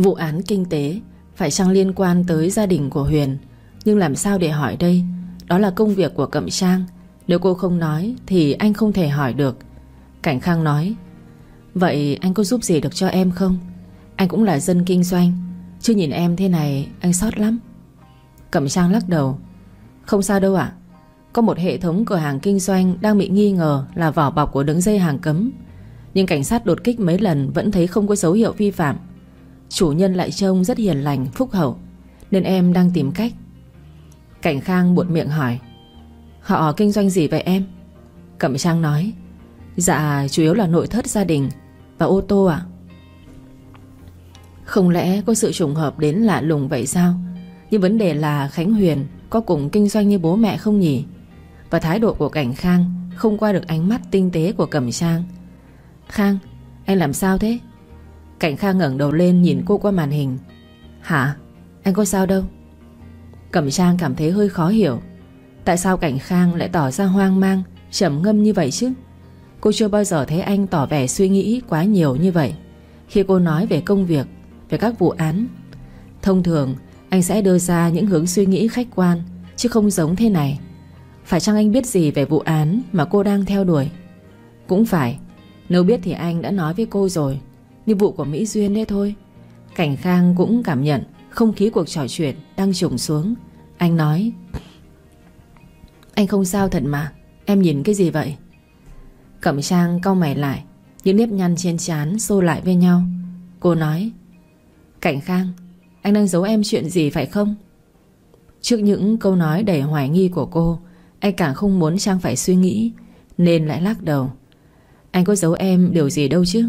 Vụ án kinh tế phải chăng liên quan tới gia đình của Huyền? Nhưng làm sao để hỏi đây? Đó là công việc của Cẩm Trang. Nếu cô không nói thì anh không thể hỏi được. Cảnh Khang nói: vậy anh có giúp gì được cho em không? Anh cũng là dân kinh doanh, chứ nhìn em thế này anh sót lắm. Cẩm Trang lắc đầu: không sao đâu ạ. Có một hệ thống cửa hàng kinh doanh đang bị nghi ngờ là vỏ bọc của đường dây hàng cấm, nhưng cảnh sát đột kích mấy lần vẫn thấy không có dấu hiệu vi phạm. Chủ nhân lại trông rất hiền lành, phúc hậu, nên em đang tìm cách. Cảnh Khang buột miệng hỏi: họ kinh doanh gì vậy em? Cẩm Trang nói: dạ chủ yếu là nội thất gia đình và ô tô ạ. Không lẽ có sự trùng hợp đến lạ lùng vậy sao? Nhưng vấn đề là Khánh Huyền có cùng kinh doanh như bố mẹ không nhỉ? Và thái độ của Cảnh Khang không qua được ánh mắt tinh tế của Cẩm Trang. Khang, anh làm sao thế? Cảnh Khang ngẩng đầu lên nhìn cô qua màn hình. Hả? Anh có sao đâu? Cẩm Trang cảm thấy hơi khó hiểu. Tại sao Cảnh Khang lại tỏ ra hoang mang, trầm ngâm như vậy chứ? Cô chưa bao giờ thấy anh tỏ vẻ suy nghĩ quá nhiều như vậy khi cô nói về công việc, về các vụ án. Thông thường anh sẽ đưa ra những hướng suy nghĩ khách quan, chứ không giống thế này. Phải chăng anh biết gì về vụ án mà cô đang theo đuổi? Cũng phải. Nếu biết thì anh đã nói với cô rồi. Như vụ của Mỹ Duyên đấy thôi. Cảnh Khang cũng cảm nhận không khí cuộc trò chuyện đang trùng xuống. Anh nói: anh không sao thật mà. Em nhìn cái gì vậy? Cẩm Trang cau mày lại, những nếp nhăn trên trán xô lại với nhau. Cô nói: Cảnh Khang, anh đang giấu em chuyện gì phải không? Trước những câu nói đầy hoài nghi của cô, anh càng không muốn Trang phải suy nghĩ, nên lại lắc đầu: anh có giấu em điều gì đâu chứ.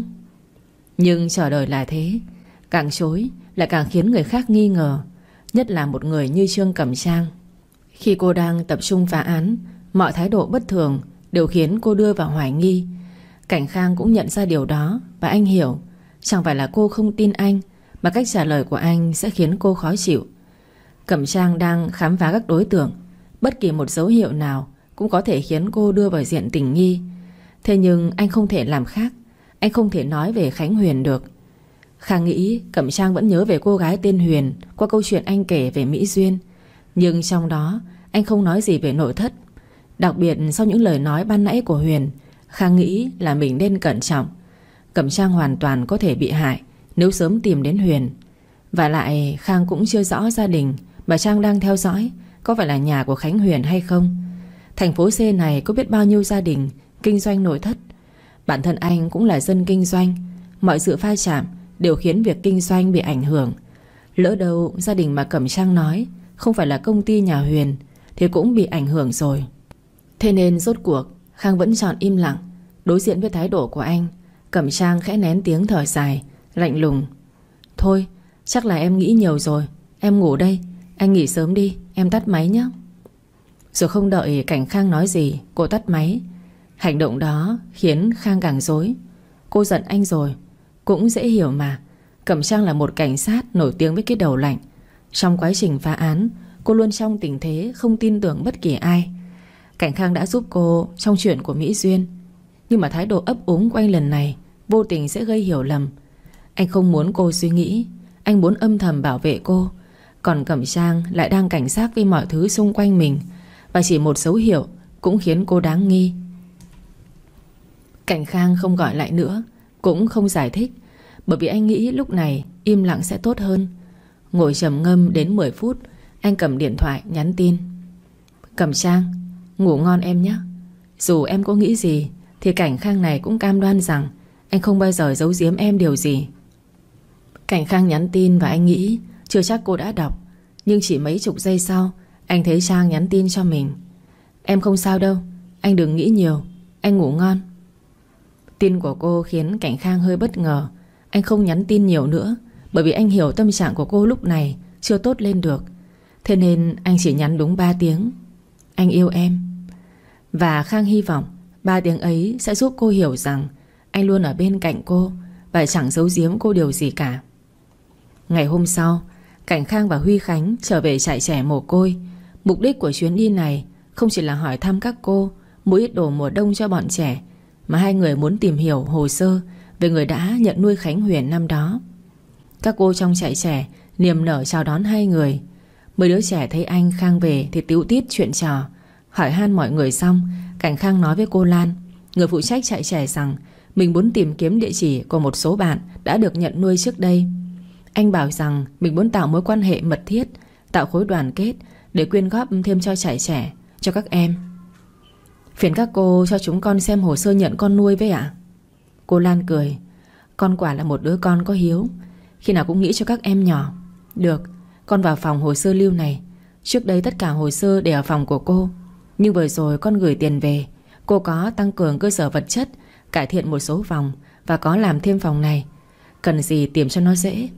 Nhưng chờ đời là thế, càng chối lại càng khiến người khác nghi ngờ, nhất là một người như Trương Cẩm Trang. Khi cô đang tập trung phá án, mọi thái độ bất thường đều khiến cô đưa vào hoài nghi. Cảnh Khang cũng nhận ra điều đó, và anh hiểu chẳng phải là cô không tin anh, mà cách trả lời của anh sẽ khiến cô khó chịu. Cẩm Trang đang khám phá các đối tượng, bất kỳ một dấu hiệu nào cũng có thể khiến cô đưa vào diện tình nghi. Thế nhưng anh không thể làm khác. Anh không thể nói về Khánh Huyền được. Khang nghĩ Cẩm Trang vẫn nhớ về cô gái tên Huyền qua câu chuyện anh kể về Mỹ Duyên, nhưng trong đó anh không nói gì về nội thất. Đặc biệt sau những lời nói ban nãy của Huyền, Khang nghĩ là mình nên cẩn trọng. Cẩm Trang hoàn toàn có thể bị hại nếu sớm tìm đến Huyền. Và lại Khang cũng chưa rõ gia đình mà Trang đang theo dõi có phải là nhà của Khánh Huyền hay không. Thành phố C này có biết bao nhiêu gia đình kinh doanh nội thất. Bản thân anh cũng là dân kinh doanh, mọi sự va chạm đều khiến việc kinh doanh bị ảnh hưởng. Lỡ đâu gia đình mà Cẩm Trang nói không phải là công ty nhà Huyền thì cũng bị ảnh hưởng rồi. Thế nên rốt cuộc Khang vẫn chọn im lặng. Đối diện với thái độ của anh, Cẩm Trang khẽ nén tiếng thở dài, lạnh lùng: thôi, chắc là em nghĩ nhiều rồi. Em ngủ đây, anh nghỉ sớm đi, em tắt máy nhé. Rồi không đợi Cảnh Khang nói gì, cô tắt máy. Hành động đó khiến Khang càng rối. Cô giận anh rồi. Cũng dễ hiểu mà. Cẩm Trang là một cảnh sát nổi tiếng với cái đầu lạnh. Trong quá trình phá án, cô luôn trong tình thế không tin tưởng bất kỳ ai. Cảnh Khang đã giúp cô trong chuyện của Mỹ Duyên, nhưng mà thái độ ấp úng của anh lần này vô tình sẽ gây hiểu lầm. Anh không muốn cô suy nghĩ, anh muốn âm thầm bảo vệ cô. Còn Cẩm Trang lại đang cảnh giác với mọi thứ xung quanh mình, và chỉ một dấu hiệu cũng khiến cô đáng nghi. Cảnh Khang không gọi lại nữa, cũng không giải thích, bởi vì anh nghĩ lúc này im lặng sẽ tốt hơn. Ngồi trầm ngâm đến 10 phút, anh cầm điện thoại nhắn tin: Cẩm Trang, ngủ ngon em nhé. Dù em có nghĩ gì thì Cảnh Khang này cũng cam đoan rằng anh không bao giờ giấu giếm em điều gì. Cảnh Khang nhắn tin và anh nghĩ chưa chắc cô đã đọc, nhưng chỉ mấy chục giây sau anh thấy Trang nhắn tin cho mình: em không sao đâu, anh đừng nghĩ nhiều, anh ngủ ngon. Tin của cô khiến Cảnh Khang hơi bất ngờ. Anh không nhắn tin nhiều nữa, bởi vì anh hiểu tâm trạng của cô lúc này chưa tốt lên được. Thế nên anh chỉ nhắn đúng 3 tiếng: anh yêu em. Và Khang hy vọng 3 tiếng ấy sẽ giúp cô hiểu rằng anh luôn ở bên cạnh cô và chẳng giấu giếm cô điều gì cả. Ngày hôm sau, Cảnh Khang và Huy Khánh trở về trại trẻ mồ côi. Mục đích của chuyến đi này không chỉ là hỏi thăm các cô, mua ít đồ mùa đông cho bọn trẻ, mà hai người muốn tìm hiểu hồ sơ về người đã nhận nuôi Khánh Huyền năm đó. Các cô trong trại trẻ niềm nở chào đón hai người. Mấy đứa trẻ thấy anh Khang về thì tíu tít chuyện trò. Hỏi han mọi người xong, Cảnh Khang nói với cô Lan, người phụ trách trại trẻ, rằng mình muốn tìm kiếm địa chỉ của một số bạn đã được nhận nuôi trước đây. Anh bảo rằng mình muốn tạo mối quan hệ mật thiết, tạo khối đoàn kết để quyên góp thêm cho trại trẻ, cho các em. Phiền các cô cho chúng con xem hồ sơ nhận con nuôi với ạ. Cô Lan cười. Con quả là một đứa con có hiếu, khi nào cũng nghĩ cho các em nhỏ. Được, con vào phòng hồ sơ lưu này. Trước đây tất cả hồ sơ đều ở phòng của cô, nhưng vừa rồi con gửi tiền về, cô có tăng cường cơ sở vật chất, cải thiện một số phòng, và có làm thêm phòng này. Cần gì tìm cho nó dễ.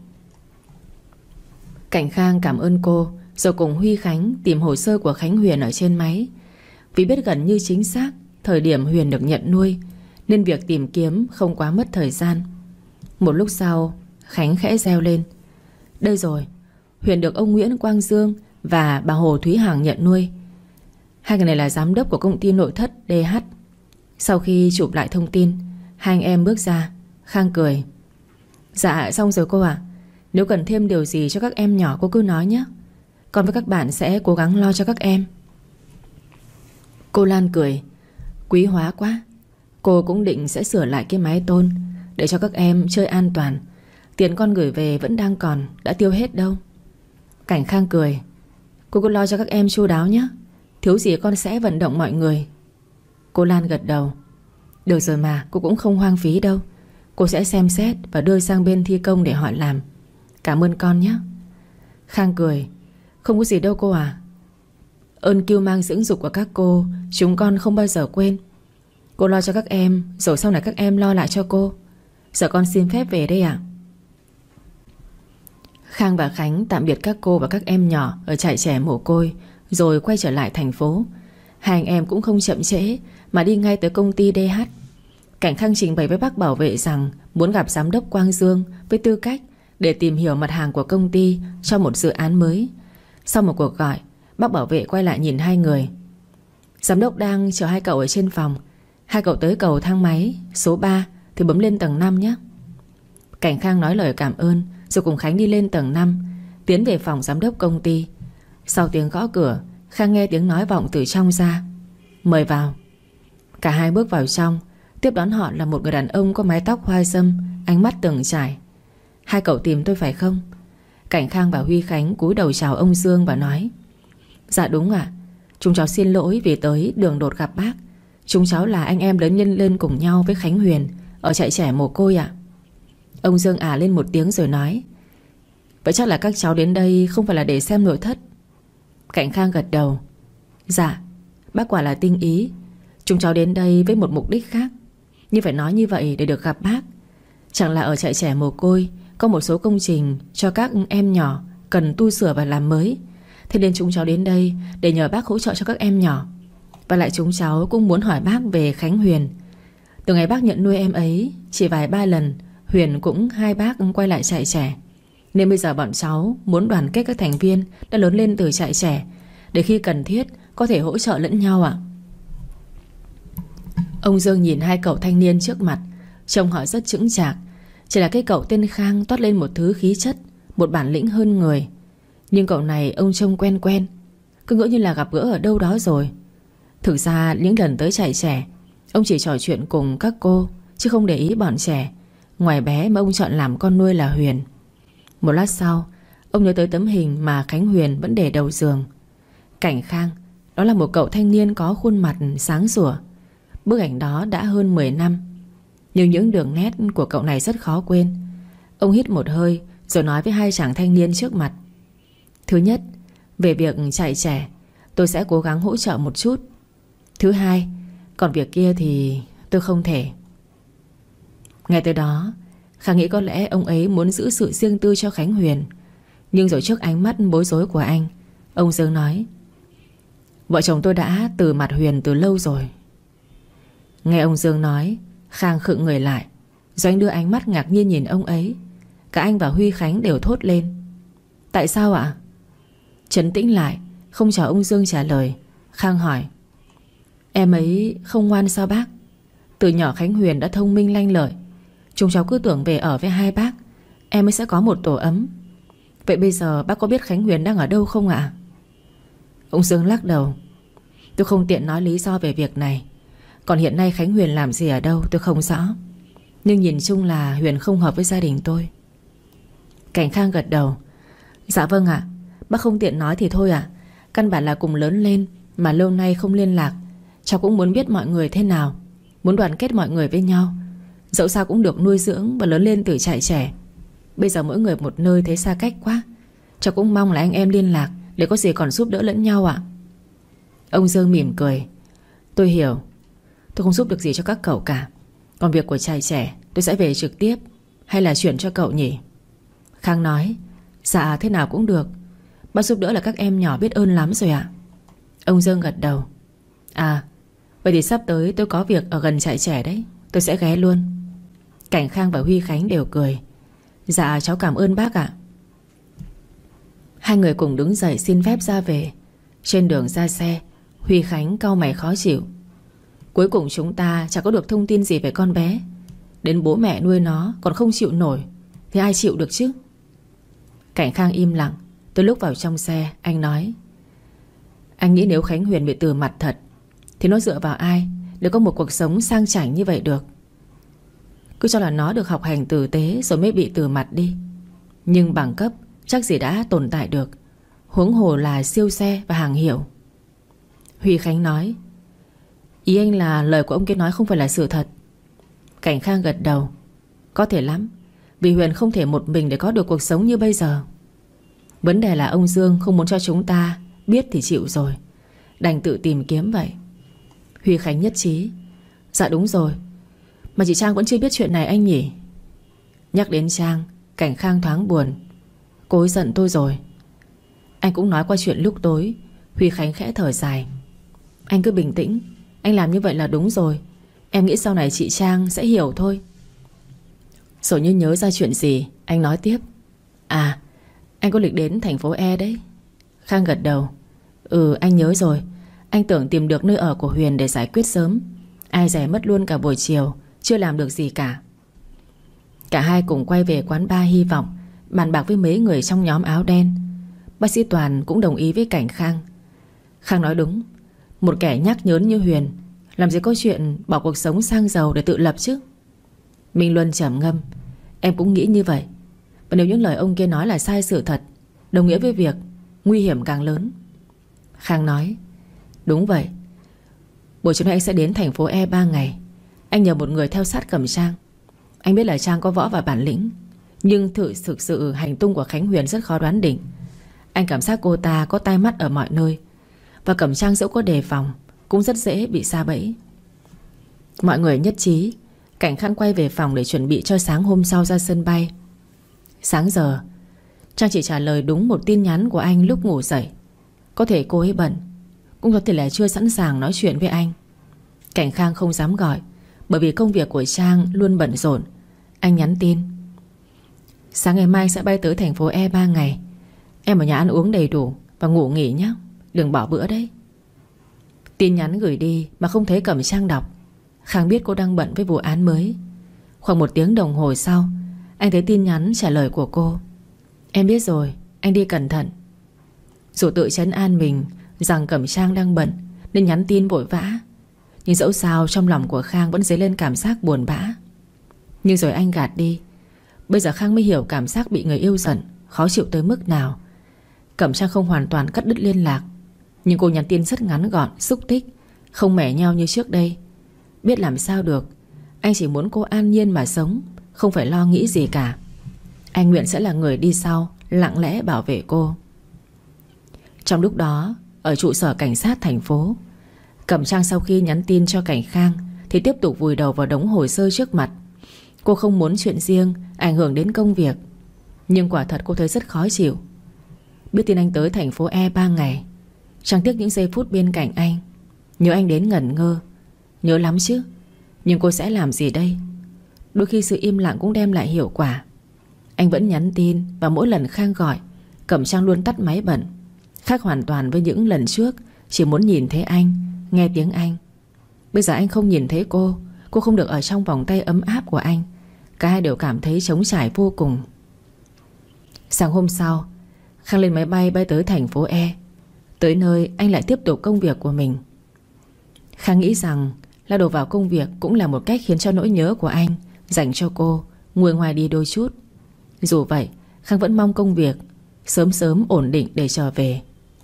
Cảnh Khang cảm ơn cô, rồi cùng Huy Khánh tìm hồ sơ của Khánh Huyền ở trên máy. Vì biết gần như chính xác thời điểm Huyền được nhận nuôi, nên việc tìm kiếm không quá mất thời gian. Một lúc sau, Khánh khẽ reo lên. Đây rồi, Huyền được ông Nguyễn Quang Dương và bà Hồ Thúy Hằng nhận nuôi. Hai người này là giám đốc của công ty nội thất DH. Sau khi chụp lại thông tin, hai anh em bước ra. Khang cười. Dạ xong rồi cô ạ. Nếu cần thêm điều gì cho các em nhỏ cô cứ nói nhé. Con với các bạn sẽ cố gắng lo cho các em. Cô Lan cười. Quý hóa quá. Cô cũng định sẽ sửa lại cái máy tôn để cho các em chơi an toàn. Tiền con gửi về vẫn đang còn, đã tiêu hết đâu. Cảnh Khang cười. Cô cứ lo cho các em chu đáo nhé. Thiếu gì con sẽ vận động mọi người. Cô Lan gật đầu. Được rồi mà, cô cũng không hoang phí đâu. Cô sẽ xem xét và đưa sang bên thi công để họ làm. Cảm ơn con nhé. Khang cười. Không có gì đâu cô à. Ơn cưu mang dưỡng dục của các cô chúng con không bao giờ quên. Cô lo cho các em, rồi sau này các em lo lại cho cô. Giờ con xin phép về đây ạ. Khang và Khánh tạm biệt các cô và các em nhỏ ở trại trẻ mồ côi, rồi quay trở lại thành phố. Hai anh em cũng không chậm trễ mà đi ngay tới công ty DH. Cảnh Khang trình bày với bác bảo vệ rằng muốn gặp giám đốc Quang Dương với tư cách để tìm hiểu mặt hàng của công ty cho một dự án mới. Sau một cuộc gọi, bác bảo vệ quay lại nhìn hai người. Giám đốc đang chờ hai cậu ở trên phòng. Hai cậu tới cầu thang máy số 3 thì bấm lên tầng 5 nhé. Cảnh Khang nói lời cảm ơn, rồi cùng Khánh đi lên tầng 5, tiến về phòng giám đốc công ty. Sau tiếng gõ cửa, Khang nghe tiếng nói vọng từ trong ra. Mời vào. Cả hai bước vào trong. Tiếp đón họ là một người đàn ông có mái tóc hoa râm, ánh mắt từng trải. Hai cậu tìm tôi phải không? Cảnh Khang và Huy Khánh cúi đầu chào ông Dương và nói. Dạ đúng ạ. Chúng cháu xin lỗi vì tới đường đột gặp bác. Chúng cháu là anh em lớn nhân lên cùng nhau với Khánh Huyền ở trại trẻ mồ côi ạ. Ông Dương lên một tiếng rồi nói. Vậy chắc là các cháu đến đây không phải là để xem nội thất. Cảnh Khang gật đầu. Dạ, bác quả là tinh ý. Chúng cháu đến đây với một mục đích khác, nhưng phải nói như vậy để được gặp bác. Chẳng là ở trại trẻ mồ côi có một số công trình cho các em nhỏ cần tu sửa và làm mới. Thế nên chúng cháu đến đây để nhờ bác hỗ trợ cho các em nhỏ. Và lại chúng cháu cũng muốn hỏi bác về Khánh Huyền. Từ ngày bác nhận nuôi em ấy, chỉ vài ba lần Huyền cũng hai bác quay lại trại trẻ. Nên bây giờ bọn cháu muốn đoàn kết các thành viên đã lớn lên từ trại trẻ, để khi cần thiết có thể hỗ trợ lẫn nhau ạ. Ông Dương nhìn hai cậu thanh niên trước mặt, trông họ rất chững chạc. Chỉ là cái cậu tên Khang toát lên một thứ khí chất, một bản lĩnh hơn người. Nhưng cậu này ông trông quen quen, cứ ngỡ như là gặp gỡ ở đâu đó rồi. Thực ra những lần tới trại trẻ, ông chỉ trò chuyện cùng các cô, chứ không để ý bọn trẻ. Ngoài bé mà ông chọn làm con nuôi là Huyền. Một lát sau, ông nhớ tới tấm hình mà Khánh Huyền vẫn để đầu giường. Cảnh Khang, đó là một cậu thanh niên có khuôn mặt sáng sủa. Bức ảnh đó đã hơn 10 năm, nhưng những đường nét của cậu này rất khó quên. Ông hít một hơi rồi nói với hai chàng thanh niên trước mặt. Thứ nhất, về việc trại trẻ tôi sẽ cố gắng hỗ trợ một chút. Thứ hai, còn việc kia thì tôi không thể. Ngay tới đó, Khang nghĩ có lẽ ông ấy muốn giữ sự riêng tư cho Khánh Huyền. Nhưng rồi trước ánh mắt bối rối của anh, ông Dương nói. Vợ chồng tôi đã từ mặt Huyền từ lâu rồi. Nghe ông Dương nói, Khang khựng người lại, rồi anh đưa ánh mắt ngạc nhiên nhìn ông ấy. Cả anh và Huy Khánh đều thốt lên. Tại sao ạ? Trấn tĩnh lại, không chờ ông Dương trả lời, Khang hỏi. Em ấy không ngoan sao bác? Từ nhỏ Khánh Huyền đã thông minh lanh lợi. Chúng cháu cứ tưởng về ở với hai bác em mới sẽ có một tổ ấm. Vậy bây giờ bác có biết Khánh Huyền đang ở đâu không ạ? Ông Dương lắc đầu. Tôi không tiện nói lý do về việc này. Còn hiện nay Khánh Huyền làm gì ở đâu tôi không rõ. Nhưng nhìn chung là Huyền không hợp với gia đình tôi. Cảnh Khang gật đầu. Dạ vâng ạ. Bác không tiện nói thì thôi ạ. Căn bản là cùng lớn lên mà lâu nay không liên lạc. Cháu cũng muốn biết mọi người thế nào, muốn đoàn kết mọi người với nhau. Dẫu sao cũng được nuôi dưỡng và lớn lên từ trại trẻ. Bây giờ mỗi người một nơi thấy xa cách quá. Cháu cũng mong là anh em liên lạc để có gì còn giúp đỡ lẫn nhau ạ. Ông Dương mỉm cười. Tôi hiểu. Tôi không giúp được gì cho các cậu cả. Còn việc của trai trẻ tôi sẽ về trực tiếp, hay là chuyển cho cậu nhỉ? Khang nói. Dạ thế nào cũng được. Bác giúp đỡ là các em nhỏ biết ơn lắm rồi ạ. Ông Dương gật đầu. À, vậy thì sắp tới tôi có việc ở gần trại trẻ đấy, tôi sẽ ghé luôn. Cảnh Khang và Huy Khánh đều cười. Dạ cháu cảm ơn bác ạ. Hai người cùng đứng dậy xin phép ra về. Trên đường ra xe, Huy Khánh cau mày khó chịu. Cuối cùng chúng ta chẳng có được thông tin gì về con bé. Đến bố mẹ nuôi nó còn không chịu nổi thì ai chịu được chứ? Cảnh Khang im lặng. Tới lúc vào trong xe anh nói. Anh nghĩ nếu Khánh Huyền bị từ mặt thật thì nó dựa vào ai để có một cuộc sống sang chảnh như vậy được? Cứ cho là nó được học hành tử tế rồi mới bị từ mặt đi. Nhưng bằng cấp chắc gì đã tồn tại được, huống hồ là siêu xe và hàng hiệu. Huy Khánh nói. Ý anh là lời của ông kia nói không phải là sự thật? Cảnh Khang gật đầu. Có thể lắm. Vì Huyền không thể một mình để có được cuộc sống như bây giờ. Vấn đề là ông Dương không muốn cho chúng ta biết thì chịu rồi, đành tự tìm kiếm vậy. Huy Khánh nhất trí. Dạ đúng rồi. Mà chị Trang vẫn chưa biết chuyện này anh nhỉ? Nhắc đến Trang, Cảnh Khang thoáng buồn. Cô ấy giận tôi rồi. Anh cũng nói qua chuyện lúc tối. Huy Khánh khẽ thở dài. Anh cứ bình tĩnh. Anh làm như vậy là đúng rồi. Em nghĩ sau này chị Trang sẽ hiểu thôi. Rồi như nhớ ra chuyện gì, anh nói tiếp. À, anh có lịch đến thành phố E đấy. Khang gật đầu. Ừ anh nhớ rồi. Anh tưởng tìm được nơi ở của Huyền để giải quyết sớm. Ai dè mất luôn cả buổi chiều, chưa làm được gì cả. Cả hai cùng quay về quán bar Hy Vọng, bàn bạc với mấy người trong nhóm áo đen. Bác sĩ Toàn cũng đồng ý với Cảnh Khang. Khang nói đúng. Một kẻ nhác nhớn như Huyền làm gì có chuyện bỏ cuộc sống sang giàu để tự lập chứ? Minh Luân trầm ngâm. Em cũng nghĩ như vậy. Và nếu những lời ông kia nói là sai sự thật, đồng nghĩa với việc nguy hiểm càng lớn. Khang nói. Đúng vậy. Buổi chiều nay anh sẽ đến thành phố E 3 ngày. Anh nhờ một người theo sát Cẩm Trang. Anh biết là Trang có võ và bản lĩnh, nhưng thực sự hành tung của Khánh Huyền rất khó đoán định. Anh cảm giác cô ta có tai mắt ở mọi nơi, và Cẩm Trang dẫu có đề phòng cũng rất dễ bị sa bẫy. Mọi người nhất trí. Cảnh Khang quay về phòng để chuẩn bị cho sáng hôm sau ra sân bay. Sáng giờ Trang chỉ trả lời đúng một tin nhắn của anh lúc ngủ dậy. Có thể cô ấy bận, cũng có thể là chưa sẵn sàng nói chuyện với anh. Cảnh Khang không dám gọi, bởi vì công việc của Trang luôn bận rộn. Anh nhắn tin. Sáng ngày mai sẽ bay tới thành phố E 3 ngày. Em ở nhà ăn uống đầy đủ và ngủ nghỉ nhé, đừng bỏ bữa đấy. Tin nhắn gửi đi mà không thấy Cẩm Trang đọc. Khang biết cô đang bận với vụ án mới. Khoảng 1 tiếng đồng hồ sau, anh thấy tin nhắn trả lời của cô. Em biết rồi, anh đi cẩn thận. Dù tự trấn an mình rằng Cẩm Trang đang bận nên nhắn tin vội vã, nhưng dẫu sao trong lòng của Khang vẫn dấy lên cảm giác buồn bã. Nhưng rồi anh gạt đi. Bây giờ Khang mới hiểu cảm giác bị người yêu giận khó chịu tới mức nào. Cẩm Trang không hoàn toàn cắt đứt liên lạc, nhưng cô nhắn tin rất ngắn gọn, xúc tích, không mẻ nheo như trước đây. Biết làm sao được. Anh chỉ muốn cô an nhiên mà sống, không phải lo nghĩ gì cả. Anh nguyện sẽ là người đi sau, lặng lẽ bảo vệ cô. Trong lúc đó, ở trụ sở cảnh sát thành phố, Cẩm Trang sau khi nhắn tin cho Cảnh Khang thì tiếp tục vùi đầu vào đống hồ sơ trước mặt. Cô không muốn chuyện riêng ảnh hưởng đến công việc, nhưng quả thật cô thấy rất khó chịu. Biết tin anh tới thành phố E 3 ngày, Trang tiếc những giây phút bên cạnh anh. Nhớ anh đến ngẩn ngơ. Nhớ lắm chứ. Nhưng cô sẽ làm gì đây? Đôi khi sự im lặng cũng đem lại hiệu quả. Anh vẫn nhắn tin, và mỗi lần Khang gọi, Cẩm Trang luôn tắt máy bận. Khác hoàn toàn với những lần trước chỉ muốn nhìn thấy anh, nghe tiếng anh. Bây giờ anh không nhìn thấy cô không được ở trong vòng tay ấm áp của anh. Cả hai đều cảm thấy trống trải vô cùng. Sáng hôm sau, Khang lên máy bay bay tới thành phố E. Tới nơi anh lại tiếp tục công việc của mình. Khang nghĩ rằng lao đầu vào công việc cũng là một cách khiến cho nỗi nhớ của anh dành cho cô nguôi ngoai đi đôi chút. Dù vậy, Khang vẫn mong công việc sớm sớm ổn định để trở về.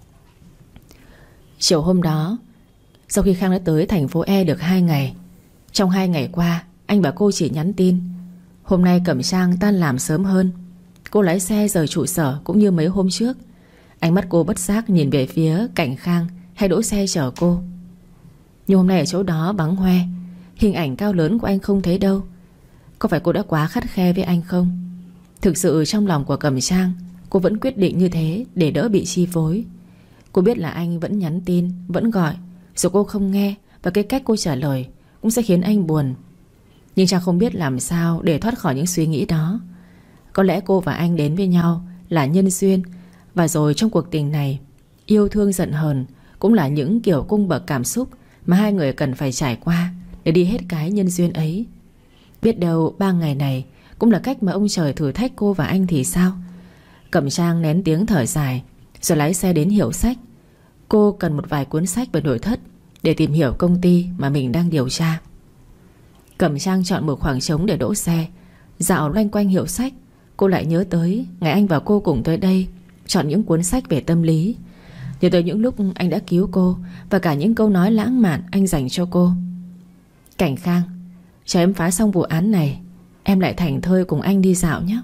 Chiều hôm đó, sau khi Khang đã tới thành phố E được 2 ngày, trong 2 ngày qua anh và cô chỉ nhắn tin. Hôm nay Cẩm Trang tan làm sớm hơn. Cô lái xe rời trụ sở cũng như mấy hôm trước. Ánh mắt cô bất giác nhìn về phía cạnh Khang hay đỗ xe chở cô. Nhưng hôm nay ở chỗ đó vắng hoe, hình ảnh cao lớn của anh không thấy đâu. Có phải cô đã quá khắt khe với anh không? Thực sự trong lòng của Cẩm Trang, cô vẫn quyết định như thế để đỡ bị chi phối. Cô biết là anh vẫn nhắn tin, vẫn gọi, rồi cô không nghe, và cái cách cô trả lời cũng sẽ khiến anh buồn. Nhưng Trang không biết làm sao để thoát khỏi những suy nghĩ đó. Có lẽ cô và anh đến với nhau là nhân duyên, và rồi trong cuộc tình này, yêu thương giận hờn cũng là những kiểu cung bậc cảm xúc mà hai người cần phải trải qua để đi hết cái nhân duyên ấy. Biết đâu 3 ngày này cũng là cách mà ông trời thử thách cô và anh thì sao? Cẩm Trang nén tiếng thở dài rồi lái xe đến Hiệu Sách. Cô cần một vài cuốn sách về nội thất để tìm hiểu công ty mà mình đang điều tra. Cẩm Trang chọn một khoảng trống để đỗ xe, dạo loanh quanh Hiệu Sách. Cô lại nhớ tới ngày anh và cô cùng tới đây chọn những cuốn sách về tâm lý. Nhớ tới những lúc anh đã cứu cô, và cả những câu nói lãng mạn anh dành cho cô. Cảnh Khang, chờ em phá xong vụ án này, em lại thảnh thơi cùng anh đi dạo nhé.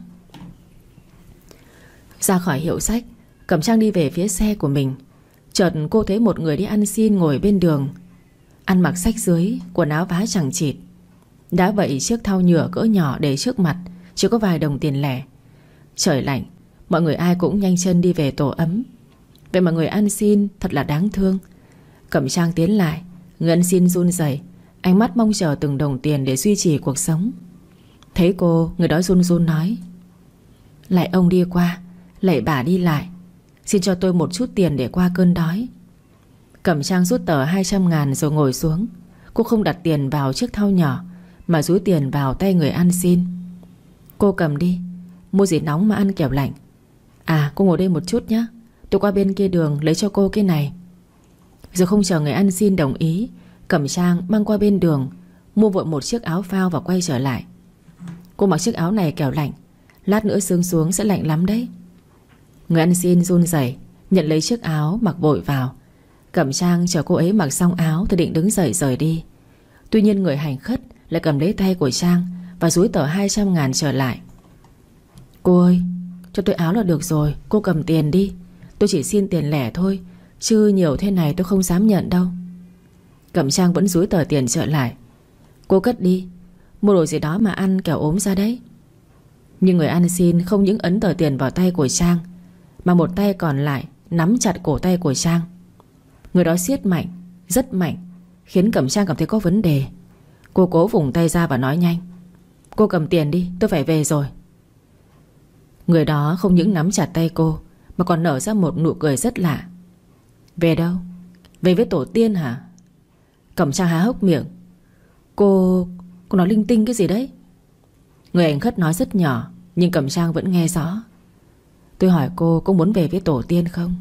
Ra khỏi Hiệu Sách, Cẩm Trang đi về phía xe của mình. Chợt cô thấy một người đi ăn xin ngồi bên đường. Ăn mặc xách dưới, quần áo vá chẳng chịt. Đã vậy chiếc thau nhựa cỡ nhỏ để trước mặt chỉ có vài đồng tiền lẻ. Trời lạnh, mọi người ai cũng nhanh chân đi về tổ ấm. Vậy mà người ăn xin thật là đáng thương. Cẩm Trang tiến lại, người ăn xin run rẩy, ánh mắt mong chờ từng đồng tiền để duy trì cuộc sống. Thấy cô, người đó run run nói: "Lạy ông đi qua, lạy bà đi lại, xin cho tôi một chút tiền để qua cơn đói." Cẩm Trang rút tờ 200.000 rồi ngồi xuống. Cô không đặt tiền vào chiếc thau nhỏ, mà dúi tiền vào tay người ăn xin. "Cô cầm đi, mua gì nóng mà ăn kẻo lạnh. À, cô ngồi đây một chút nhé, tôi qua bên kia đường lấy cho cô cái này." Rồi không chờ người ăn xin đồng ý, Cẩm Trang mang qua bên đường, mua vội một chiếc áo phao và quay trở lại. "Cô mặc chiếc áo này kẻo lạnh, lát nữa sương xuống sẽ lạnh lắm đấy." Người ăn xin run rẩy nhận lấy chiếc áo mặc vội vào. Cẩm Trang chờ cô ấy mặc xong áo thì định đứng dậy rời đi. Tuy nhiên người hành khất lại cầm lấy tay của Trang và dúi tờ 200.000 trở lại. "Cô ơi, cho tôi áo là được rồi, cô cầm tiền đi. Tôi chỉ xin tiền lẻ thôi, chứ nhiều thế này tôi không dám nhận đâu." Cẩm Trang vẫn dúi tờ tiền trở lại. "Cô cất đi, mua đồ gì đó mà ăn kẻo ốm ra đấy." Nhưng người ăn xin không những ấn tờ tiền vào tay của Trang, mà một tay còn lại nắm chặt cổ tay của Trang. Người đó siết mạnh, rất mạnh, khiến Cẩm Trang cảm thấy có vấn đề. Cô cố vùng tay ra và nói nhanh: "Cô cầm tiền đi, tôi phải về rồi." Người đó không những nắm chặt tay cô, mà còn nở ra một nụ cười rất lạ. "Về đâu? Về với tổ tiên hả?" Cẩm Trang há hốc miệng. Cô nói linh tinh cái gì đấy?" Người hành khất nói rất nhỏ, nhưng Cẩm Trang vẫn nghe rõ. "Tôi hỏi cô có muốn về với tổ tiên không?"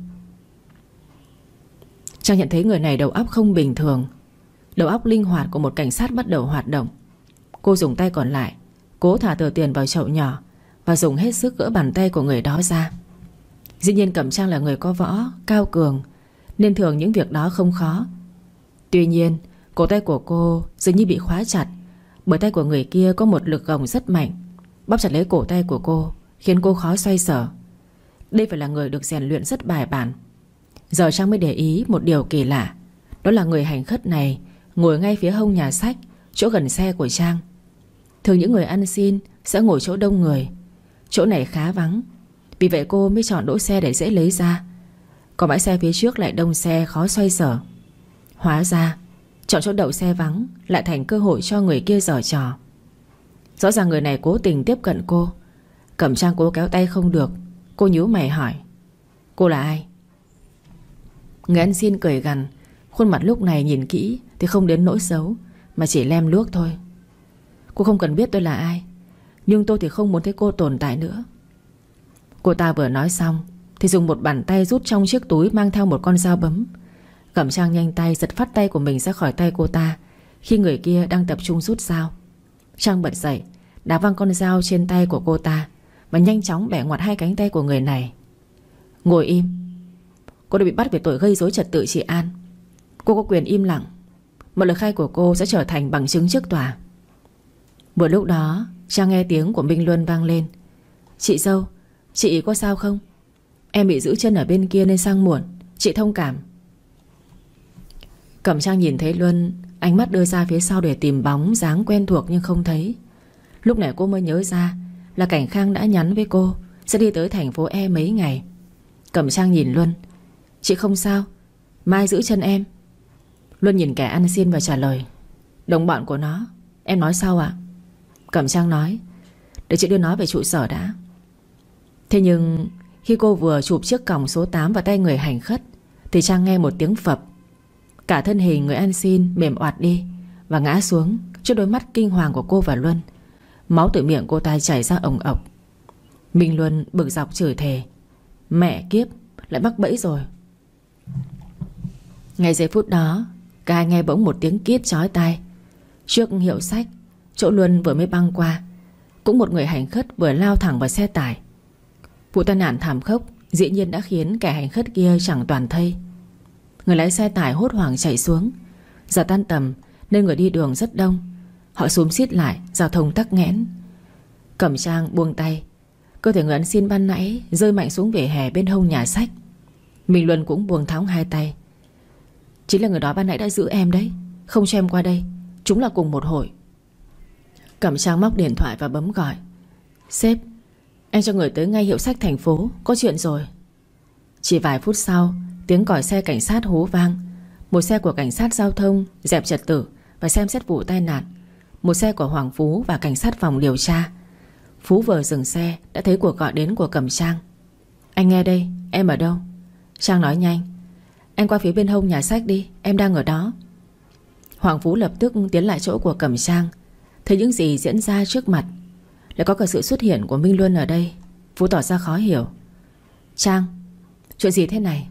Trang nhận thấy người này đầu óc không bình thường. Đầu óc linh hoạt của một cảnh sát bắt đầu hoạt động. Cô dùng tay còn lại cố thả tờ tiền vào chậu nhỏ và dùng hết sức gỡ bàn tay của người đó ra. Dĩ nhiên Cẩm Trang là người có võ, cao cường, nên thường những việc đó không khó. Tuy nhiên cổ tay của cô dường như bị khóa chặt, bởi tay của người kia có một lực gồng rất mạnh, bóp chặt lấy cổ tay của cô, khiến cô khó xoay sở. Đây phải là người được rèn luyện rất bài bản. Giờ Trang mới để ý một điều kỳ lạ. Đó là người hành khất này ngồi ngay phía hông nhà sách, chỗ gần xe của Trang. Thường những người ăn xin sẽ ngồi chỗ đông người. Chỗ này khá vắng, vì vậy cô mới chọn đỗ xe để dễ lấy ra. Còn bãi xe phía trước lại đông xe, khó xoay sở. Hóa ra chọn chỗ đậu xe vắng lại thành cơ hội cho người kia giở trò. Rõ ràng người này cố tình tiếp cận cô. Cẩm Trang cố kéo tay không được. Cô nhíu mày hỏi: "Cô là ai?" Người ăn xin cười gằn. Khuôn mặt lúc này nhìn kỹ thì không đến nỗi xấu, mà chỉ lem luốc thôi. "Cô không cần biết tôi là ai, nhưng tôi thì không muốn thấy cô tồn tại nữa." Cô ta vừa nói xong thì dùng một bàn tay rút trong chiếc túi mang theo một con dao bấm. Cẩm Trang nhanh tay giật phát tay của mình ra khỏi tay cô ta khi người kia đang tập trung rút dao. Trang bật dậy, đá văng con dao trên tay của cô ta và nhanh chóng bẻ ngoặt hai cánh tay của người này. Ngồi im. Cô đã bị bắt về tội gây rối trật tự trị an. Cô có quyền im lặng. Mọi lời khai của cô sẽ trở thành bằng chứng trước tòa. Một lúc đó Trang nghe tiếng của Minh Luân vang lên. Chị dâu, chị có sao không? Em bị giữ chân ở bên kia nên sang muộn. Chị thông cảm. Cẩm Trang nhìn thấy Luân, ánh mắt đưa ra phía sau để tìm bóng dáng quen thuộc nhưng không thấy. Lúc này cô mới nhớ ra là Cảnh Khang đã nhắn với cô sẽ đi tới thành phố E mấy ngày. Cẩm Trang nhìn Luân. Chị không sao, mai giữ chân em. Luân nhìn kẻ ăn xin và trả lời. Đồng bọn của nó. Em nói sao ạ? Cẩm Trang nói. Để chị đưa nó về trụ sở đã. Thế nhưng khi cô vừa chụp chiếc còng số 8 vào tay người hành khất thì Trang nghe một tiếng phập. Cả thân hình người ăn xin mềm oạt đi và ngã xuống trước đôi mắt kinh hoàng của cô và Luân. Máu từ miệng cô ta chảy ra ồng ộc. Minh Luân bực dọc chửi thề. Mẹ kiếp, lại mắc bẫy rồi. Ngay giây phút đó cả hai nghe bỗng một tiếng kít chói tai. Trước hiệu sách, chỗ Luân vừa mới băng qua, cũng một người hành khất vừa lao thẳng vào xe tải. Vụ tai nạn thảm khốc dĩ nhiên đã khiến kẻ hành khất kia chẳng toàn thây. Người lái xe tải hốt hoảng chạy xuống. Giờ tan tầm nên người đi đường rất đông. Họ xúm xít lại, giao thông tắc nghẽn. Cẩm Trang buông tay. Cơ thể người ăn xin ban nãy rơi mạnh xuống vỉa hè bên hông nhà sách. Minh Luân cũng buông thõng hai tay. Chính là người đó ban nãy đã giữ em đấy, không cho em qua đây. Chúng là cùng một hội. Cẩm Trang móc điện thoại và bấm gọi. Sếp, anh cho người tới ngay hiệu sách thành phố, có chuyện rồi. Chỉ vài phút sau, tiếng còi xe cảnh sát hú vang. Một xe của cảnh sát giao thông dẹp trật tự và xem xét vụ tai nạn. Một xe của Hoàng Phú và cảnh sát phòng điều tra. Phú vừa dừng xe đã thấy cuộc gọi đến của Cẩm Trang. Anh nghe đây, em ở đâu? Trang nói nhanh. Anh qua phía bên hông nhà sách đi, em đang ở đó. Hoàng Phú lập tức tiến lại chỗ của Cẩm Trang. Thấy những gì diễn ra trước mặt, lại có cả sự xuất hiện của Minh Luân ở đây. Phú tỏ ra khó hiểu. Trang, chuyện gì thế này?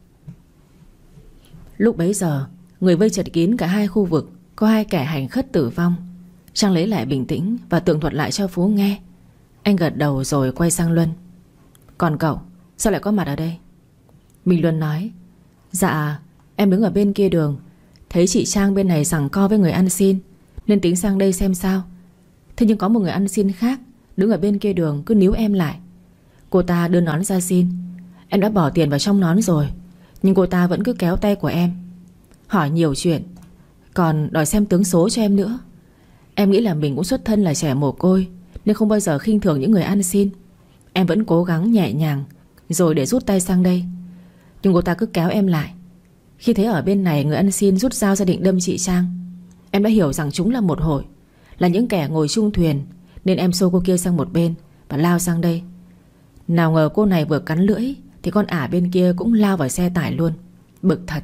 Lúc bấy giờ, người vây chật kín cả hai khu vực. Có hai kẻ hành khất tử vong. Trang lấy lại bình tĩnh và tường thuật lại cho Phú nghe. Anh gật đầu rồi quay sang Luân. Còn cậu, sao lại có mặt ở đây? Minh Luân nói. Dạ, em đứng ở bên kia đường, thấy chị Trang bên này giằng co với người ăn xin nên tính sang đây xem sao. Thế nhưng có một người ăn xin khác đứng ở bên kia đường cứ níu em lại. Cô ta đưa nón ra xin. Em đã bỏ tiền vào trong nón rồi, nhưng cô ta vẫn cứ kéo tay của em, hỏi nhiều chuyện, còn đòi xem tướng số cho em nữa. Em nghĩ là mình cũng xuất thân là trẻ mồ côi nên không bao giờ khinh thường những người ăn xin. Em vẫn cố gắng nhẹ nhàng rồi để rút tay sang đây. Nhưng cô ta cứ kéo em lại. Khi thấy ở bên này người ăn xin rút dao ra định đâm chị Trang, em đã hiểu rằng chúng là một hội, là những kẻ ngồi chung thuyền, nên em xô cô kia sang một bên và lao sang đây. Nào ngờ cô này vừa cắn lưỡi thì con ả bên kia cũng lao vào xe tải luôn. Bực thật.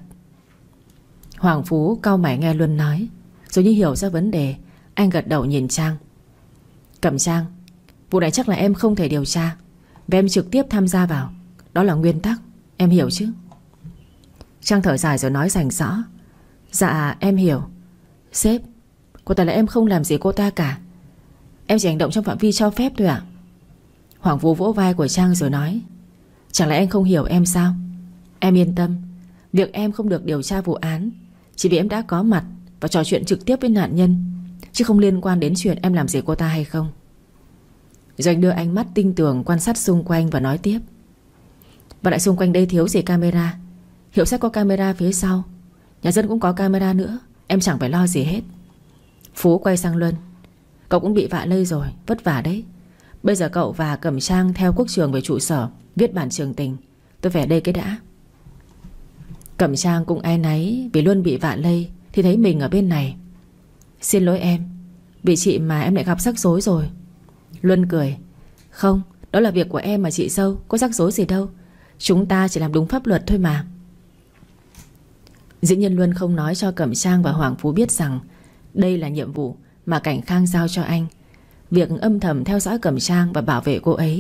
Hoàng Phú cau mày nghe Luân nói, rồi như hiểu ra vấn đề, anh gật đầu nhìn Trang. Cẩm Trang, vụ này chắc là em không thể điều tra và em trực tiếp tham gia vào. Đó là nguyên tắc, em hiểu chứ? Trang thở dài rồi nói rành rõ. Dạ em hiểu. Sếp, cô ta là em không làm gì cô ta cả. Em chỉ hành động trong phạm vi cho phép thôi ạ. Hoàng Vũ vỗ vai của Trang rồi nói. Chẳng lẽ anh không hiểu em sao? Em yên tâm, việc em không được điều tra vụ án chỉ vì em đã có mặt và trò chuyện trực tiếp với nạn nhân, chứ không liên quan đến chuyện em làm gì cô ta hay không. Doanh đưa ánh mắt tinh tường quan sát xung quanh và nói tiếp. Và lại xung quanh đây thiếu gì camera. Hiệu sách có camera phía sau, nhà dân cũng có camera nữa. Em chẳng phải lo gì hết. Phú quay sang Luân. Cậu cũng bị vạ lây rồi, vất vả đấy. Bây giờ cậu và Cẩm Trang theo Quốc Trường về trụ sở viết bản tường tình. Tôi phải đây cái đã. Cẩm Trang cũng áy náy vì Luân bị vạ lây thì thấy mình ở bên này. Xin lỗi em, vì chị mà em lại gặp rắc rối rồi. Luân cười. Không, đó là việc của em mà chị dâu, có rắc rối gì đâu. Chúng ta chỉ làm đúng pháp luật thôi mà. Dĩ nhiên Luân không nói cho Cẩm Trang và Hoàng Phú biết rằng đây là nhiệm vụ mà Cảnh Khang giao cho anh. Việc âm thầm theo dõi Cẩm Trang và bảo vệ cô ấy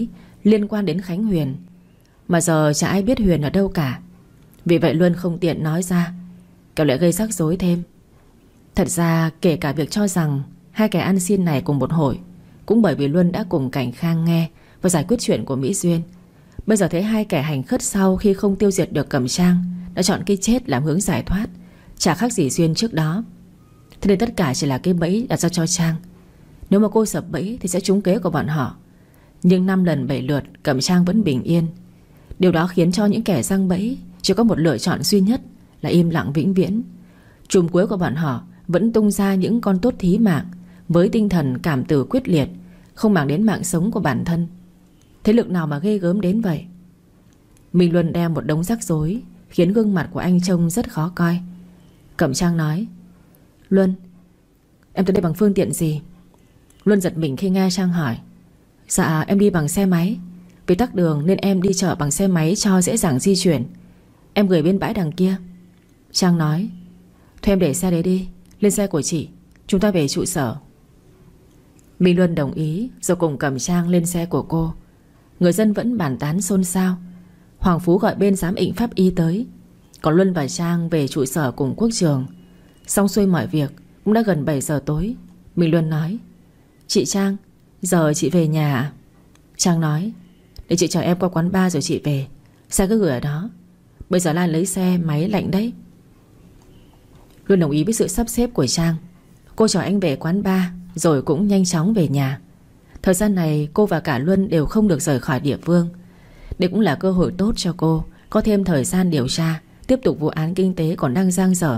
liên quan đến Khánh Huyền. Mà giờ chả ai biết Huyền ở đâu cả. Vì vậy Luân không tiện nói ra, kẻo lại gây rắc rối thêm. Thật ra kể cả việc cho rằng hai kẻ ăn xin này cùng một hội, cũng bởi vì Luân đã cùng Cảnh Khang nghe và giải quyết chuyện của Mỹ Duyên. Bây giờ thấy hai kẻ hành khất sau khi không tiêu diệt được Cẩm Trang đã chọn cái chết làm hướng giải thoát, chả khác gì Duyên trước đó. Thế nên tất cả chỉ là cái bẫy đặt ra cho Trang. Nếu mà cô sập bẫy thì sẽ trúng kế của bọn họ. Nhưng 5 lần 7 lượt Cẩm Trang vẫn bình yên. Điều đó khiến cho những kẻ giăng bẫy chỉ có một lựa chọn duy nhất là im lặng vĩnh viễn. Chùm cuối của bọn họ vẫn tung ra những con tốt thí mạng với tinh thần cảm tử quyết liệt, không màng đến mạng sống của bản thân. Thế lực nào mà ghê gớm đến vậy? Minh Luân đem một đống rắc rối khiến gương mặt của anh trông rất khó coi. Cẩm Trang nói: Luân, em tới đây bằng phương tiện gì? Luân giật mình khi nghe Trang hỏi. Dạ em đi bằng xe máy. Vì tắc đường nên em đi chợ bằng xe máy cho dễ dàng di chuyển. Em gửi bên bãi đằng kia. Trang nói: Thôi em để xe đấy đi, lên xe của chị, chúng ta về trụ sở. Minh Luân đồng ý rồi cùng Cẩm Trang lên xe của cô. Người dân vẫn bàn tán xôn xao. Hoàng Phú gọi bên giám định pháp y tới. Còn Luân và Trang về trụ sở cùng Quốc Trường. Xong xuôi mọi việc cũng đã gần 7 giờ tối. Minh Luân nói: Chị Trang, giờ chị về nhà ạ? Trang nói: Để chị chờ em qua quán bar rồi chị về. Xe cứ gửi ở đó. Bây giờ Lan lấy xe máy lạnh đấy. Luân đồng ý với sự sắp xếp của Trang. Cô chở anh về quán bar rồi cũng nhanh chóng về nhà. Thời gian này cô và cả Luân đều không được rời khỏi địa phương. Đây cũng là cơ hội tốt cho cô có thêm thời gian điều tra, tiếp tục vụ án kinh tế còn đang dang dở.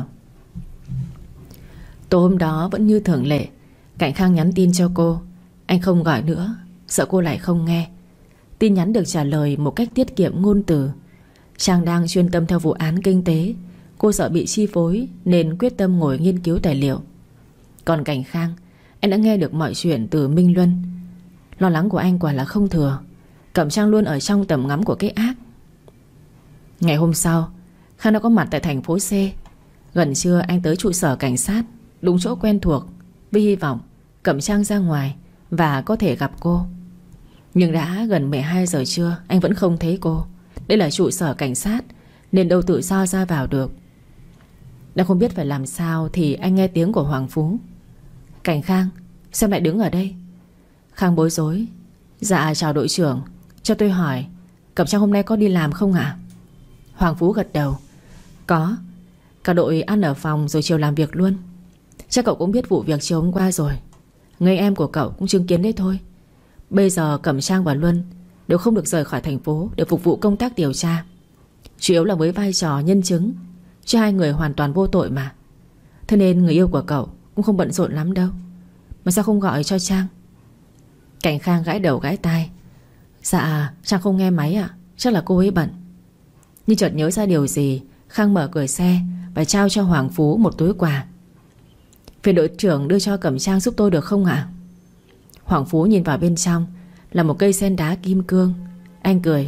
Tối hôm đó vẫn như thường lệ, Cảnh Khang nhắn tin cho cô. Anh không gọi nữa, sợ cô lại không nghe. Tin nhắn được trả lời một cách tiết kiệm ngôn từ. Trang đang chuyên tâm theo vụ án kinh tế. Cô sợ bị chi phối nên quyết tâm ngồi nghiên cứu tài liệu. Còn Cảnh Khang, anh đã nghe được mọi chuyện từ Minh Luân. Lo lắng của anh quả là không thừa. Cẩm Trang luôn ở trong tầm ngắm của cái ác. Ngày hôm sau, Khang đã có mặt tại thành phố C. Gần trưa anh tới trụ sở cảnh sát, đúng chỗ quen thuộc, với hy vọng Cẩm Trang ra ngoài và có thể gặp cô. Nhưng đã gần 12 giờ trưa anh vẫn không thấy cô. Đây là trụ sở cảnh sát nên đâu tự do ra vào được. Đang không biết phải làm sao thì anh nghe tiếng của Hoàng Phú. Cảnh Khang, sao lại đứng ở đây? Khang bối rối. Dạ chào đội trưởng, cho tôi hỏi Cẩm Trang hôm nay có đi làm không ạ? Hoàng Phú gật đầu. Có. Cả đội ăn ở phòng rồi chiều làm việc luôn. Chắc cậu cũng biết vụ việc chiều hôm qua rồi. Người em của cậu cũng chứng kiến đấy thôi. Bây giờ Cẩm Trang và Luân đều không được rời khỏi thành phố để phục vụ công tác điều tra. Chủ yếu là với vai trò nhân chứng, chứ hai người hoàn toàn vô tội mà. Thế nên người yêu của cậu cũng không bận rộn lắm đâu. Mà sao không gọi cho Trang? Cảnh Khang gãi đầu gãi tai. Dạ Trang không nghe máy ạ. Chắc là cô ấy bận. Nhưng chợt nhớ ra điều gì, Khang mở cửa xe và trao cho Hoàng Phú một túi quà. Phiền đội trưởng đưa cho Cẩm Trang giúp tôi được không ạ? Hoàng Phú nhìn vào bên trong là một cây sen đá kim cương. Anh cười.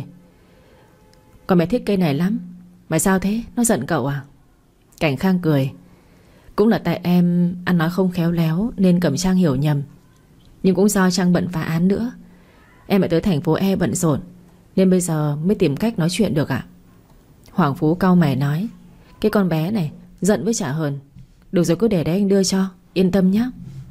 Còn mẹ thích cây này lắm. Mà sao thế? Nó giận cậu à? Cảnh Khang cười. Cũng là tại em ăn nói không khéo léo nên Cẩm Trang hiểu nhầm. Nhưng cũng do Trang bận phá án nữa. Em lại tới thành phố E bận rộn nên bây giờ mới tìm cách nói chuyện được ạ. Hoàng Phú cau mày nói. Cái con bé này giận với chả hờn. Được rồi, cứ để đấy anh đưa cho. Yên tâm nhé.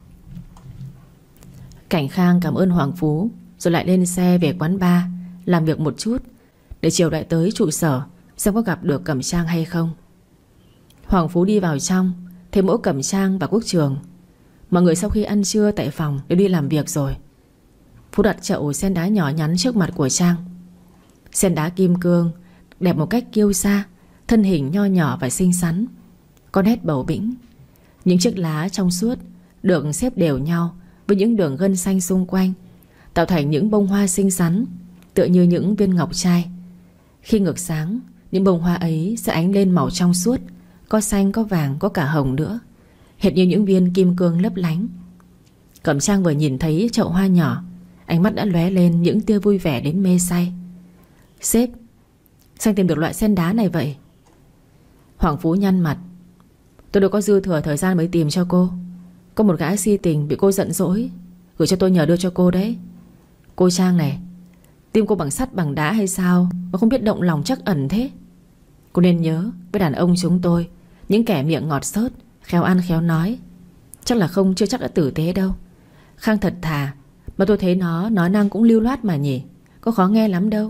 Cảnh Khang cảm ơn Hoàng Phú rồi lại lên xe về quán bar làm việc một chút để chiều lại tới trụ sở xem có gặp được Cẩm Trang hay không. Hoàng Phú đi vào trong thấy mỗi Cẩm Trang và Quốc Trường. Mọi người sau khi ăn trưa tại phòng đều đi làm việc rồi. Phú đặt chậu sen đá nhỏ nhắn trước mặt của Trang. Sen đá kim cương đẹp một cách kiêu sa, thân hình nho nhỏ và xinh xắn, có nét bầu bĩnh. Những chiếc lá trong suốt được xếp đều nhau với những đường gân xanh xung quanh, tạo thành những bông hoa xinh xắn tựa như những viên ngọc trai. Khi ngược sáng, những bông hoa ấy sẽ ánh lên màu trong suốt, có xanh, có vàng, có cả hồng nữa, hệt như những viên kim cương lấp lánh. Cẩm Trang vừa nhìn thấy chậu hoa nhỏ, ánh mắt đã lóe lên những tia vui vẻ đến mê say. Sếp, sao anh tìm được loại sen đá này vậy? Hoàng Phú nhăn mặt. Tôi đâu có dư thừa thời gian mới tìm cho cô. Có một gã si tình bị cô giận dỗi, gửi cho tôi nhờ đưa cho cô đấy. Cô Trang này, Tim cô bằng sắt bằng đá hay sao mà không biết động lòng trắc ẩn thế? Cô nên nhớ với đàn ông chúng tôi, những kẻ miệng ngọt xớt, khéo ăn khéo nói, chắc là không chưa chắc đã tử tế đâu. Khang thật thà, mà tôi thấy nó nói năng cũng lưu loát mà nhỉ, có khó nghe lắm đâu.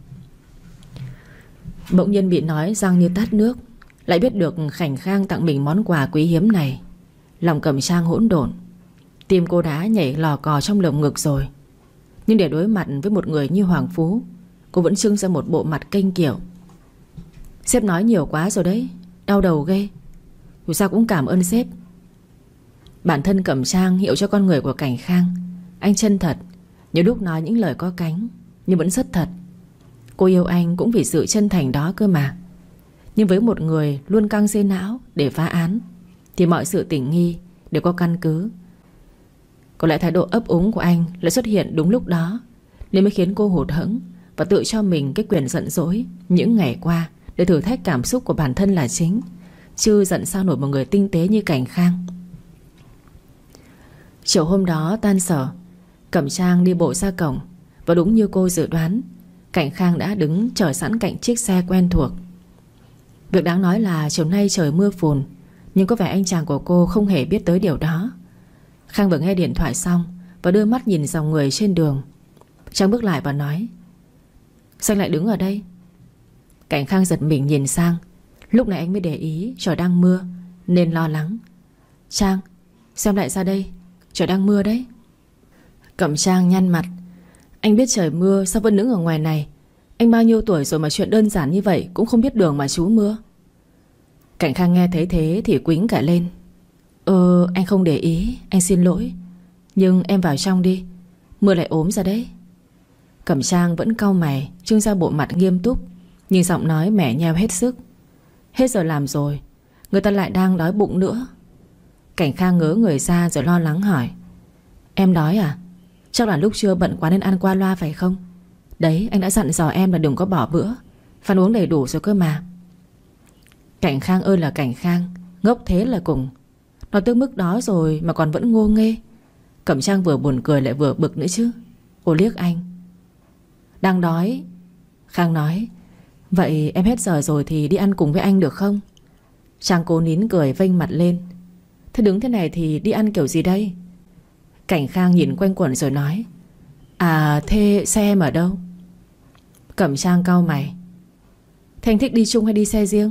Bỗng nhiên bị nói răng như tát nước, lại biết được Cảnh Khang tặng mình món quà quý hiếm này. Lòng Cẩm Trang hỗn độn. Tim cô đã nhảy lò cò trong lồng ngực rồi. Nhưng để đối mặt với một người như Hoàng Phú, cô vẫn trưng ra một bộ mặt kênh kiệu. Sếp nói nhiều quá rồi đấy, đau đầu ghê. Dù sao cũng cảm ơn sếp. Bản thân Cẩm Trang hiểu cho con người của Cảnh Khang. Anh chân thật, nhiều lúc nói những lời có cánh, nhưng vẫn rất thật. Cô yêu anh cũng vì sự chân thành đó cơ mà. Nhưng với một người luôn căng dây não để phá án, thì mọi sự tình nghi đều có căn cứ. Có lẽ thái độ ấp úng của anh lại xuất hiện đúng lúc đó, nên mới khiến cô hụt hẫng và tự cho mình cái quyền giận dỗi những ngày qua để thử thách cảm xúc của bản thân là chính, chứ giận sao nổi một người tinh tế như Cảnh Khang. Chiều hôm đó tan sở, Cẩm Trang đi bộ ra cổng, và đúng như cô dự đoán, Cảnh Khang đã đứng chờ sẵn cạnh chiếc xe quen thuộc. Việc đáng nói là chiều nay trời mưa phùn, nhưng có vẻ anh chàng của cô không hề biết tới điều đó. Khang vừa nghe điện thoại xong và đưa mắt nhìn dòng người trên đường. Trang bước lại và nói: sao anh lại đứng ở đây? Cảnh Khang giật mình nhìn sang. Lúc này anh mới để ý trời đang mưa nên lo lắng. Trang, sao em lại ra đây? Trời đang mưa đấy. Cẩm Trang nhăn mặt. Anh biết trời mưa sao vẫn đứng ở ngoài này? Anh bao nhiêu tuổi rồi mà chuyện đơn giản như vậy cũng không biết đường mà trú mưa. Cảnh Khang nghe thấy thế thì quĩnh cả lên. Anh không để ý, anh xin lỗi. Nhưng em vào trong đi, mưa lại ốm ra đấy. Cẩm Trang vẫn cau mày, trưng ra bộ mặt nghiêm túc, nhưng giọng nói mẻ nheo hết sức. Hết giờ làm rồi, người ta lại đang đói bụng nữa. Cảnh Khang ngớ người ra rồi lo lắng hỏi: em đói à? Chắc là lúc trưa bận quá nên ăn qua loa phải không? Đấy, anh đã dặn dò em là đừng có bỏ bữa, phải uống đầy đủ rồi cơ mà. Cảnh Khang ơi là Cảnh Khang, ngốc thế là cùng. Nói tới mức đó rồi mà còn vẫn ngô nghê. Cẩm Trang vừa buồn cười lại vừa bực nữa chứ. Cô liếc anh. Đang đói. Khang nói: vậy em hết giờ rồi thì đi ăn cùng với anh được không? Trang cố nín cười vênh mặt lên. Thế đứng thế này thì đi ăn kiểu gì đây? Cảnh Khang nhìn quanh quẩn rồi nói: à thế xe em ở đâu? Cẩm Trang cau mày. Thế anh thích đi chung hay đi xe riêng?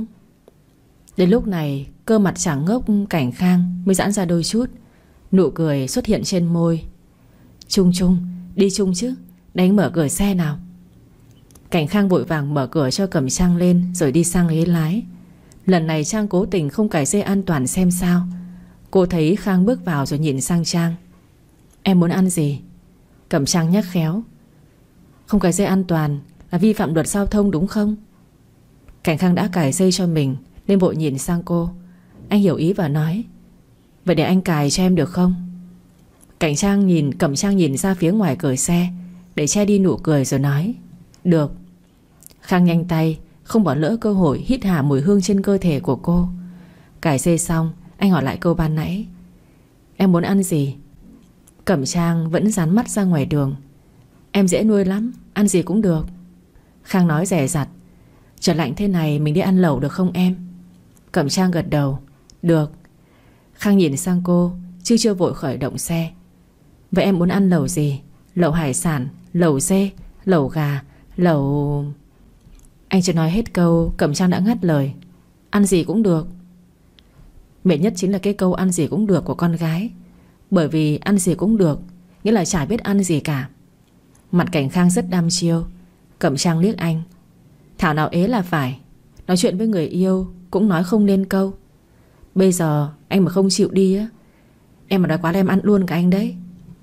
Đến lúc này cơ mặt chàng ngốc Cảnh Khang mới giãn ra đôi chút. Nụ cười xuất hiện trên môi. Chung, đi chung chứ. Đánh mở cửa xe nào. Cảnh Khang vội vàng mở cửa cho Cẩm Trang lên, rồi đi sang ghế lái. Lần này Trang cố tình không cài dây an toàn xem sao. Cô thấy Khang bước vào rồi nhìn sang Trang. Em muốn ăn gì? Cẩm Trang nhắc khéo. Không cài dây an toàn là vi phạm luật giao thông đúng không? Cảnh Khang đã cài dây cho mình nên vội nhìn sang cô. Anh hiểu ý và nói: vậy để anh cài cho em được không? Cẩm Trang nhìn ra phía ngoài cửa xe để che đi nụ cười rồi nói: được. Khang nhanh tay, không bỏ lỡ cơ hội hít hà mùi hương trên cơ thể của cô. Cài dây xong, anh hỏi lại câu ban nãy: em muốn ăn gì? Cẩm Trang vẫn dán mắt ra ngoài đường. Em dễ nuôi lắm, ăn gì cũng được. Khang nói dè dặt: trời lạnh thế này mình đi ăn lẩu được không em? Cẩm Trang gật đầu: được. Khang nhìn sang cô chứ chưa vội khởi động xe. Vậy em muốn ăn lẩu gì? Lẩu hải sản, lẩu dê, lẩu gà, lẩu... Anh chưa nói hết câu, Cẩm Trang đã ngắt lời: ăn gì cũng được. Mệt nhất chính là cái câu ăn gì cũng được của con gái. Bởi vì ăn gì cũng được nghĩa là chả biết ăn gì cả. Mặt Cảnh Khang rất đăm chiêu. Cẩm Trang liếc anh. Thảo nào ế là phải. Nói chuyện với người yêu cũng nói không nên câu. Bây giờ anh mà không chịu đi á, em mà nói quá là em ăn luôn cả anh đấy.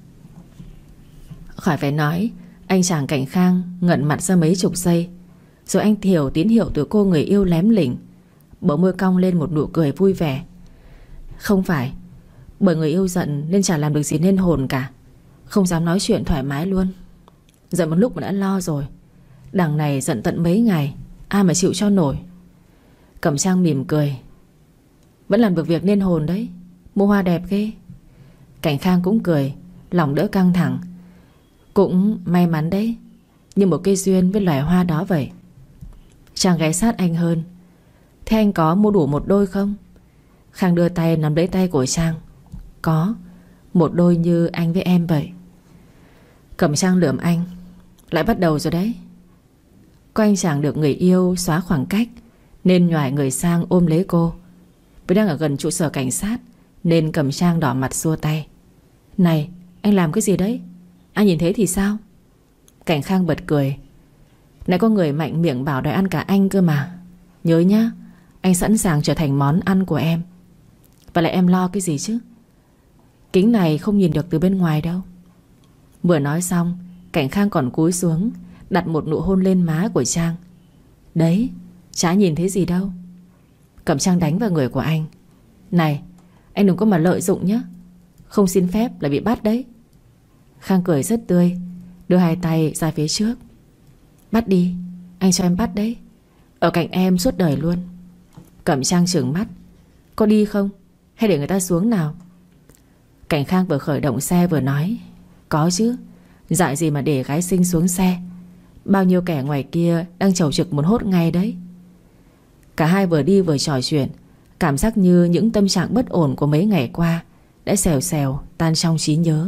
Khỏi phải nói, anh chàng Cảnh Khang ngẩn mặt ra mấy chục giây. Rồi anh hiểu tín hiệu từ cô người yêu lém lỉnh. Bờ môi cong lên một nụ cười vui vẻ. Không phải, bởi người yêu giận nên chả làm được gì nên hồn cả. Không dám nói chuyện thoải mái luôn. Giận một lúc mà đã lo rồi. Đằng này giận tận mấy ngày, ai mà chịu cho nổi. Cẩm Trang mỉm cười. Vẫn làm được việc nên hồn đấy. Mua hoa đẹp ghê. Cảnh Khang cũng cười, lòng đỡ căng thẳng. Cũng may mắn đấy. như một cây duyên với loài hoa đó vậy. Trang ghé sát anh hơn. Thế anh có mua đủ một đôi không? Khang đưa tay nắm lấy tay của Trang. Có, một đôi như anh với em vậy. Cẩm Trang lườm anh. Lại bắt đầu rồi đấy. Có anh chàng được người yêu xóa khoảng cách nên nhoài người sang ôm lấy cô. Vì đang ở gần trụ sở cảnh sát nên Cẩm Trang đỏ mặt xua tay. Này, anh làm cái gì đấy? Anh nhìn thấy thì sao? Cảnh Khang bật cười. Này, có người mạnh miệng bảo đòi ăn cả anh cơ mà. Nhớ nhá, anh sẵn sàng trở thành món ăn của em. Và lại em lo cái gì chứ? Kính này không nhìn được từ bên ngoài đâu. Vừa nói xong, Cảnh Khang còn cúi xuống đặt một nụ hôn lên má của Trang. Đấy, chả nhìn thấy gì đâu. Cẩm Trang đánh vào người của anh. Này, anh đừng có mà lợi dụng nhé. Không xin phép là bị bắt đấy. Khang cười rất tươi, đưa hai tay ra phía trước. Bắt đi, anh cho em bắt đấy. Ở cạnh em suốt đời luôn. Cẩm Trang trừng mắt. Có đi không? Hay để người ta xuống nào? Cảnh Khang vừa khởi động xe vừa nói. Có chứ, dại gì mà để gái xinh xuống xe. Bao nhiêu kẻ ngoài kia đang chầu trực muốn hốt ngay đấy. Cả hai vừa đi vừa trò chuyện. Cảm giác như những tâm trạng bất ổn của mấy ngày qua đã xèo xèo tan trong trí nhớ.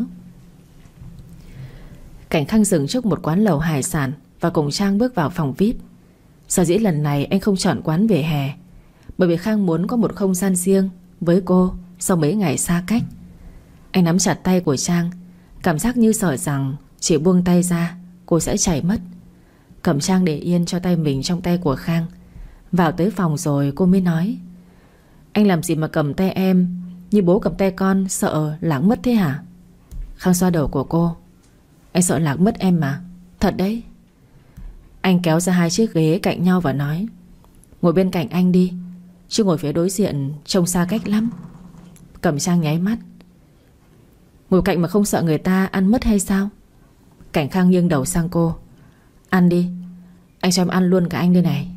Cảnh Khang dừng trước một quán lẩu hải sản và cùng Trang bước vào phòng VIP. Sở dĩ lần này anh không chọn quán vỉa hè bởi vì Khang muốn có một không gian riêng với cô sau mấy ngày xa cách. Anh nắm chặt tay của Trang, cảm giác như sợ rằng chỉ buông tay ra cô sẽ chảy mất. Cẩm Trang để yên cho tay mình trong tay của Khang. Vào tới phòng rồi cô mới nói. Anh làm gì mà cầm tay em như bố cầm tay con, sợ lạc mất thế hả? Khang xoa đầu của cô. Anh sợ lạc mất em mà. Thật đấy. Anh kéo ra hai chiếc ghế cạnh nhau và nói. Ngồi bên cạnh anh đi, chứ ngồi phía đối diện trông xa cách lắm. Cẩm Trang nháy mắt. Ngồi cạnh mà không sợ người ta ăn mất hay sao? Cảnh Khang nghiêng đầu sang cô. Ăn đi, anh cho em ăn luôn cả anh đây này.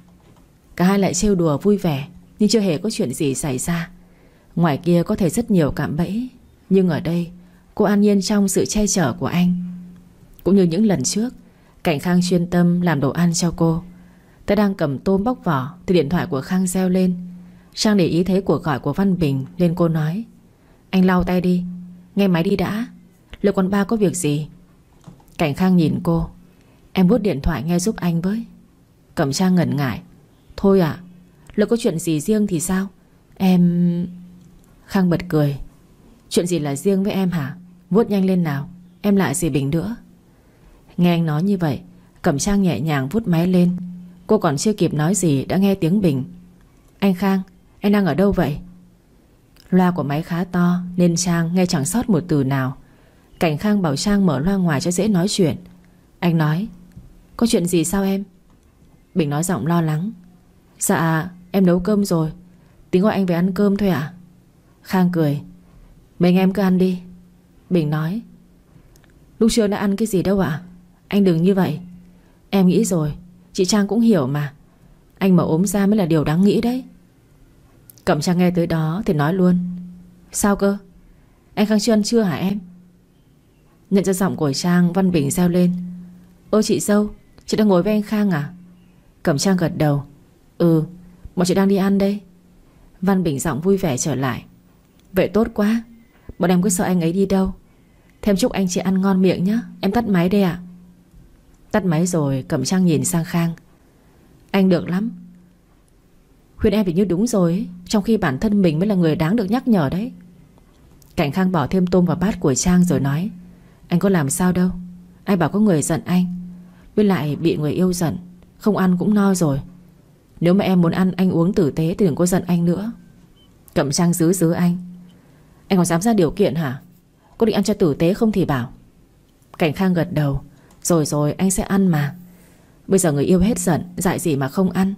Cả hai lại trêu đùa vui vẻ, nhưng chưa hề có chuyện gì xảy ra. Ngoài kia có thể rất nhiều cạm bẫy, nhưng ở đây cô an nhiên trong sự che chở của anh. Cũng như những lần trước, Cảnh Khang chuyên tâm làm đồ ăn cho cô. Tôi đang cầm tôm bóc vỏ thì điện thoại của Khang reo lên. Trang để ý thấy cuộc gọi của Văn Bình nên cô nói. Anh lau tay đi, nghe máy đi đã. Liệu con ba có việc gì? Cảnh Khang nhìn cô. Em bút điện thoại nghe giúp anh với. Cẩm Trang ngần ngại. Thôi ạ, liệu có chuyện gì riêng thì sao? Em... Khang bật cười. Chuyện gì là riêng với em hả? Vuốt nhanh lên nào, em lại gì Bình nữa. Nghe anh nói như vậy, Cẩm Trang nhẹ nhàng vuốt máy lên. Cô còn chưa kịp nói gì đã nghe tiếng Bình. Anh Khang, anh đang ở đâu vậy? Loa của máy khá to nên Trang nghe chẳng sót một từ nào. Cảnh Khang bảo Trang mở loa ngoài cho dễ nói chuyện. Anh nói. Có chuyện gì sao em? Bình nói giọng lo lắng. Dạ em nấu cơm rồi, tính gọi anh về ăn cơm thôi ạ. Khang cười. Mình em cứ ăn đi. Bình nói. Lúc trưa đã ăn cái gì đâu ạ? Anh đừng như vậy. Em nghĩ rồi, chị Trang cũng hiểu mà. Anh mà ốm ra mới là điều đáng nghĩ đấy. Cẩm Trang nghe tới đó thì nói luôn. Sao cơ? Anh Khang chưa ăn trưa hả em? Nhận ra giọng của Trang, Văn Bình reo lên. Ơ chị dâu, chị đang ngồi với anh Khang à? Cẩm Trang gật đầu. Ừ, bọn chị đang đi ăn đây. Văn Bình giọng vui vẻ trở lại. Vậy tốt quá, bọn em cứ sợ anh ấy đi đâu. Thêm chúc anh chị ăn ngon miệng nhé. Em tắt máy đây ạ. Tắt máy rồi Cẩm Trang nhìn sang Khang. Anh được lắm. Khuyên em thì như đúng rồi ấy, trong khi bản thân mình mới là người đáng được nhắc nhở đấy. Cảnh Khang bỏ thêm tôm vào bát của Trang rồi nói. Anh có làm sao đâu. Ai bảo có người giận anh. Với lại bị người yêu giận, không ăn cũng no rồi. Nếu mà em muốn ăn anh uống tử tế thì đừng có giận anh nữa. Cẩm Trang giữ anh. Anh còn dám ra điều kiện hả? Có định ăn cho tử tế không thì bảo. Cảnh Khang gật đầu. Rồi anh sẽ ăn mà. Bây giờ người yêu hết giận, dại gì mà không ăn.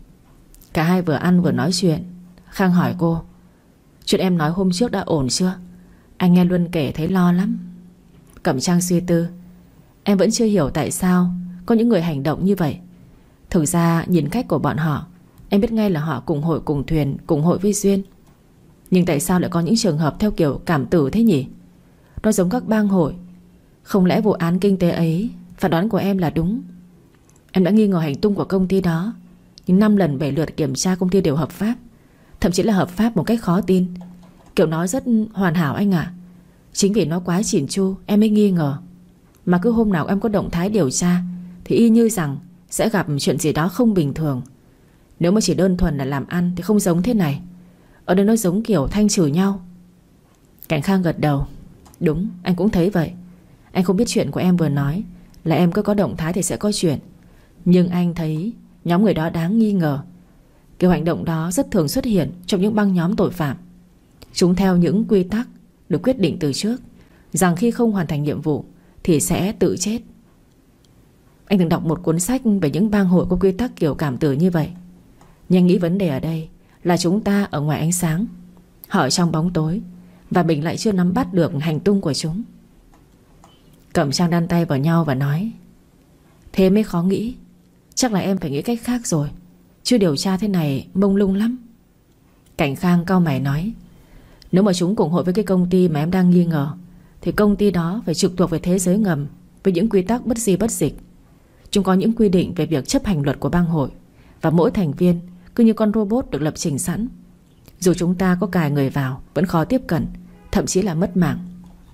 Cả hai vừa ăn vừa nói chuyện. Khang hỏi cô. Chuyện em nói hôm trước đã ổn chưa? Anh nghe Luân kể thấy lo lắm. Cẩm Trang suy tư. Em vẫn chưa hiểu tại sao có những người hành động như vậy. Thực ra nhìn cách của bọn họ, em biết ngay là họ cùng hội cùng thuyền, cùng hội với duyên. Nhưng tại sao lại có những trường hợp theo kiểu cảm tử thế nhỉ? Nó giống các bang hội. Không lẽ vụ án kinh tế ấy Phán đoán của em là đúng. Em đã nghi ngờ hành tung của công ty đó, nhưng 5 lần 7 lượt kiểm tra công ty đều hợp pháp. Thậm chí là hợp pháp một cách khó tin. Kiểu nó rất hoàn hảo anh ạ. Chính vì nó quá chỉn chu em mới nghi ngờ. Mà cứ hôm nào em có động thái điều tra thì y như rằng sẽ gặp chuyện gì đó không bình thường. Nếu mà chỉ đơn thuần là làm ăn thì không giống thế này. Ở đây nó giống kiểu thanh trừ nhau. Cảnh Khang gật đầu. Đúng, anh cũng thấy vậy. Anh không biết chuyện của em vừa nói là em cứ có động thái thì sẽ có chuyện. Nhưng anh thấy nhóm người đó đáng nghi ngờ. Kiểu hành động đó rất thường xuất hiện trong những băng nhóm tội phạm. Chúng theo những quy tắc được quyết định từ trước, rằng khi không hoàn thành nhiệm vụ thì sẽ tự chết. Anh từng đọc một cuốn sách về những bang hội có quy tắc kiểu cảm tử như vậy. Nhưng anh nghĩ vấn đề ở đây là chúng ta ở ngoài ánh sáng, họ ở trong bóng tối, và mình lại chưa nắm bắt được hành tung của chúng. Cẩm Trang đan tay vào nhau và nói: thế mới khó nghĩ. Chắc là em phải nghĩ cách khác rồi, chứ điều tra thế này mông lung lắm. Cảnh Khang cau mày nói: nếu mà chúng cùng hội với cái công ty mà em đang nghi ngờ thì công ty đó phải trực thuộc về thế giới ngầm, với những quy tắc bất di bất dịch. Chúng có những quy định về việc chấp hành luật của bang hội, và mỗi thành viên cứ như con robot được lập trình sẵn. Dù chúng ta có cài người vào vẫn khó tiếp cận, thậm chí là mất mạng.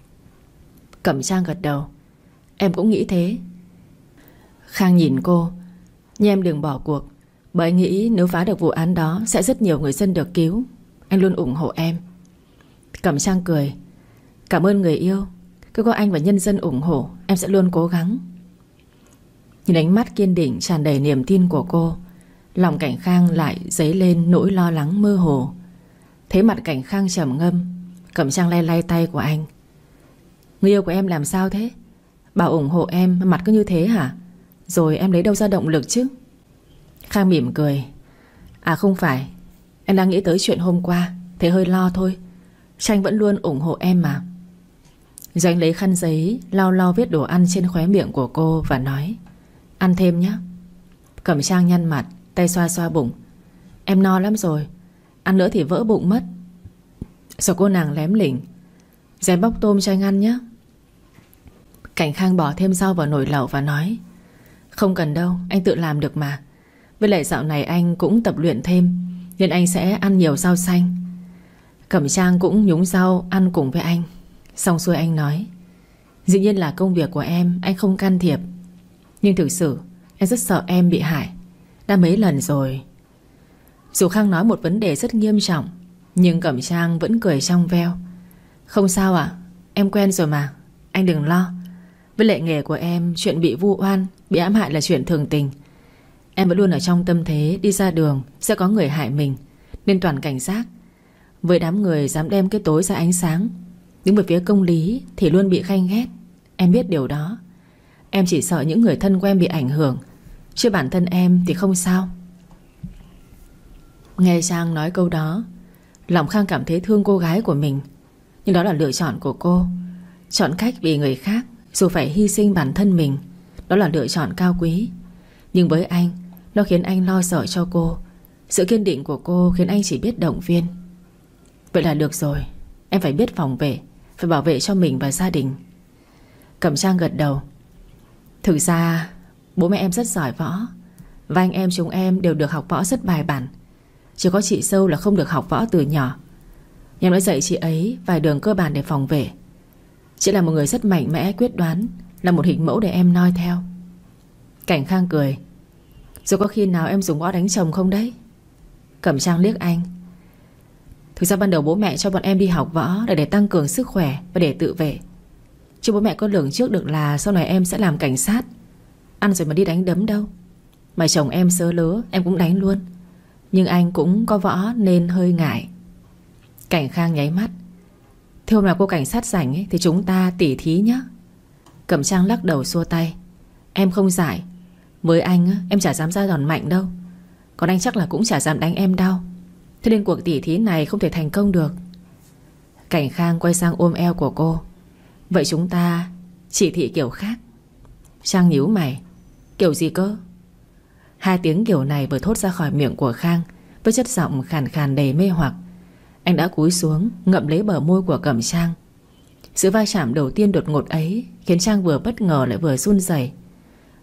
Cẩm Trang gật đầu. Em cũng nghĩ thế. Khang nhìn cô: nhưng em đừng bỏ cuộc, bởi anh nghĩ nếu phá được vụ án đó sẽ rất nhiều người dân được cứu. Anh luôn ủng hộ em. Cẩm Trang cười: cảm ơn người yêu. Cứ có anh và nhân dân ủng hộ, em sẽ luôn cố gắng. Nhìn ánh mắt kiên định tràn đầy niềm tin của cô, lòng Cảnh Khang lại dấy lên nỗi lo lắng mơ hồ. Thấy mặt Cảnh Khang trầm ngâm, Cẩm Trang lay lay tay của anh: người yêu của em làm sao thế? Bảo ủng hộ em mặt cứ như thế hả? Rồi em lấy đâu ra động lực chứ? Khang mỉm cười: à không phải, em đang nghĩ tới chuyện hôm qua, thế hơi lo thôi. Tranh vẫn luôn ủng hộ em mà. Rồi anh lấy khăn giấy lau lau vết đồ ăn trên khóe miệng của cô và nói: ăn thêm nhé. Cẩm Trang nhăn mặt, tay xoa xoa bụng: em no lắm rồi, ăn nữa thì vỡ bụng mất. Rồi cô nàng lém lỉnh: rồi em bóc tôm cho anh ăn nhé. Cảnh Khang bỏ thêm rau vào nồi lẩu và nói: không cần đâu, anh tự làm được mà. Với lại dạo này anh cũng tập luyện thêm, nên anh sẽ ăn nhiều rau xanh. Cẩm Trang cũng nhúng rau ăn cùng với anh. Xong xuôi anh nói: dĩ nhiên là công việc của em, anh không can thiệp. Nhưng thực sự em rất sợ em bị hại, đã mấy lần rồi. Dù Khang nói một vấn đề rất nghiêm trọng, nhưng Cẩm Trang vẫn cười trong veo: không sao ạ, em quen rồi mà, anh đừng lo. Với lại nghề của em, chuyện bị vu oan, bị ám hại là chuyện thường tình. Em vẫn luôn ở trong tâm thế đi ra đường sẽ có người hại mình, nên toàn cảnh giác. Với đám người dám đem cái tối ra ánh sáng, đứng về phía công lý thì luôn bị khanh ghét. Em biết điều đó. Em chỉ sợ những người thân của em bị ảnh hưởng, chứ bản thân em thì không sao. Nghe Trang nói câu đó, lòng Khang cảm thấy thương cô gái của mình. Nhưng đó là lựa chọn của cô. Chọn cách vì người khác, dù phải hy sinh bản thân mình, đó là lựa chọn cao quý. Nhưng với anh, nó khiến anh lo sợ cho cô. Sự kiên định của cô khiến anh chỉ biết động viên. Vậy là được rồi, em phải biết phòng vệ, phải bảo vệ cho mình và gia đình. Cẩm Trang gật đầu. Thực ra bố mẹ em rất giỏi võ, và anh em chúng em đều được học võ rất bài bản. Chỉ có chị Sâu là không được học võ từ nhỏ. Nhưng em đã dạy chị ấy vài đường cơ bản để phòng vệ. Chị là một người rất mạnh mẽ, quyết đoán, là một hình mẫu để em noi theo. Cảnh Khang cười. Rồi có khi nào em dùng võ đánh chồng không đấy? Cẩm Trang liếc anh. Thực ra ban đầu bố mẹ cho bọn em đi học võ là để tăng cường sức khỏe và để tự vệ. Chứ bố mẹ có lường trước được là sau này em sẽ làm cảnh sát, ăn rồi mà đi đánh đấm đâu. Mà chồng em sớ lớ em cũng đánh luôn. Nhưng anh cũng có võ nên hơi ngại. Cảnh Khang nháy mắt. Thế hôm nào cô cảnh sát rảnh ấy, thì chúng ta tỉ thí nhé. Cẩm Trang lắc đầu xua tay. Em không giải. Với anh em chả dám ra đòn mạnh đâu. Còn anh chắc là cũng chả dám đánh em đau. Thế nên cuộc tỉ thí này không thể thành công được. Cảnh Khang quay sang ôm eo của cô. Vậy chúng ta chỉ thị kiểu khác. Trang nhíu mày. Kiểu gì cơ? Hai tiếng kiểu này vừa thốt ra khỏi miệng của Khang với chất giọng khàn khàn đầy mê hoặc. Anh đã cúi xuống ngậm lấy bờ môi của Cẩm Trang. Sự va chạm đầu tiên đột ngột ấy khiến Trang vừa bất ngờ lại vừa run rẩy.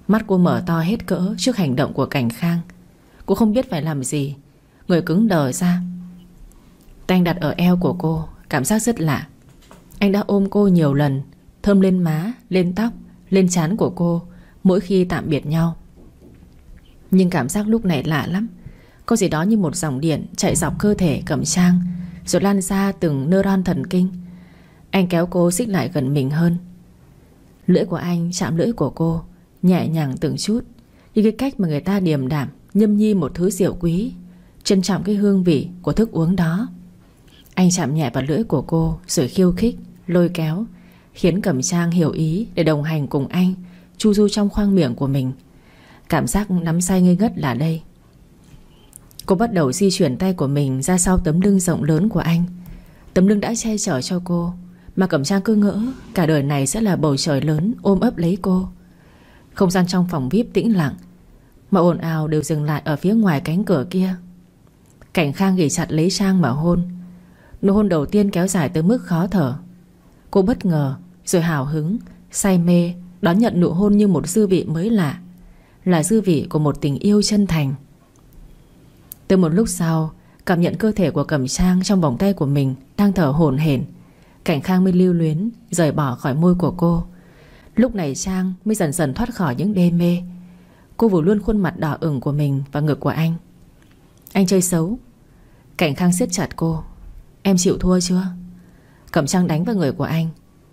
Mắt cô mở to hết cỡ trước hành động của Cảnh Khang. Cô không biết phải làm gì, người cứng đờ ra. Tay anh đặt ở eo của cô, cảm giác rất lạ. Anh đã ôm cô nhiều lần, thơm lên má, lên tóc, lên trán của cô mỗi khi tạm biệt nhau. Nhưng cảm giác lúc này lạ lắm. Có gì đó như một dòng điện chạy dọc cơ thể Cẩm Trang, rồi lan ra từng neuron thần kinh. Anh kéo cô xích lại gần mình hơn. Lưỡi của anh chạm lưỡi của cô, nhẹ nhàng từng chút, như cái cách mà người ta điềm đạm nhâm nhi một thứ rượu quý, trân trọng cái hương vị của thức uống đó. Anh chạm nhẹ vào lưỡi của cô, rồi khiêu khích, lôi kéo, khiến Cẩm Trang hiểu ý để đồng hành cùng anh, chu du trong khoang miệng của mình. Cảm giác nắm say ngây ngất là đây. Cô bắt đầu di chuyển tay của mình ra sau tấm lưng rộng lớn của anh. Tấm lưng đã che chở cho cô, mà Cẩm Trang cứ ngỡ cả đời này sẽ là bầu trời lớn ôm ấp lấy cô. Không gian trong phòng VIP tĩnh lặng, mọi ồn ào đều dừng lại ở phía ngoài cánh cửa kia. Cảnh Khang ghì chặt lấy Trang mà hôn. Nụ hôn đầu tiên kéo dài tới mức khó thở. Cô bất ngờ, rồi hào hứng, say mê đón nhận nụ hôn như một dư vị mới lạ, là dư vị của một tình yêu chân thành. Từ một lúc sau, cảm nhận cơ thể của Cẩm Trang trong vòng tay của mình đang thở hổn hển, Cảnh Khang mới lưu luyến rời bỏ khỏi môi của cô. Lúc này Trang mới dần dần thoát khỏi những đê mê. Cô vùi luôn khuôn mặt đỏ ửng của mình vào ngực của anh. Anh chơi xấu. Cảnh Khang siết chặt cô. Em chịu thua chưa? Cẩm Trang đánh vào người của anh.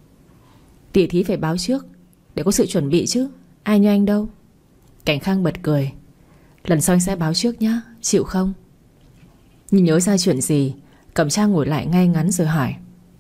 Tỷ thí phải báo trước, để có sự chuẩn bị chứ. Ai như anh đâu. Cảnh Khang bật cười. Lần sau anh sẽ báo trước nhá, chịu không? Nhưng nhớ ra chuyện gì, Cẩm Trang ngồi lại ngay ngắn rồi hỏi.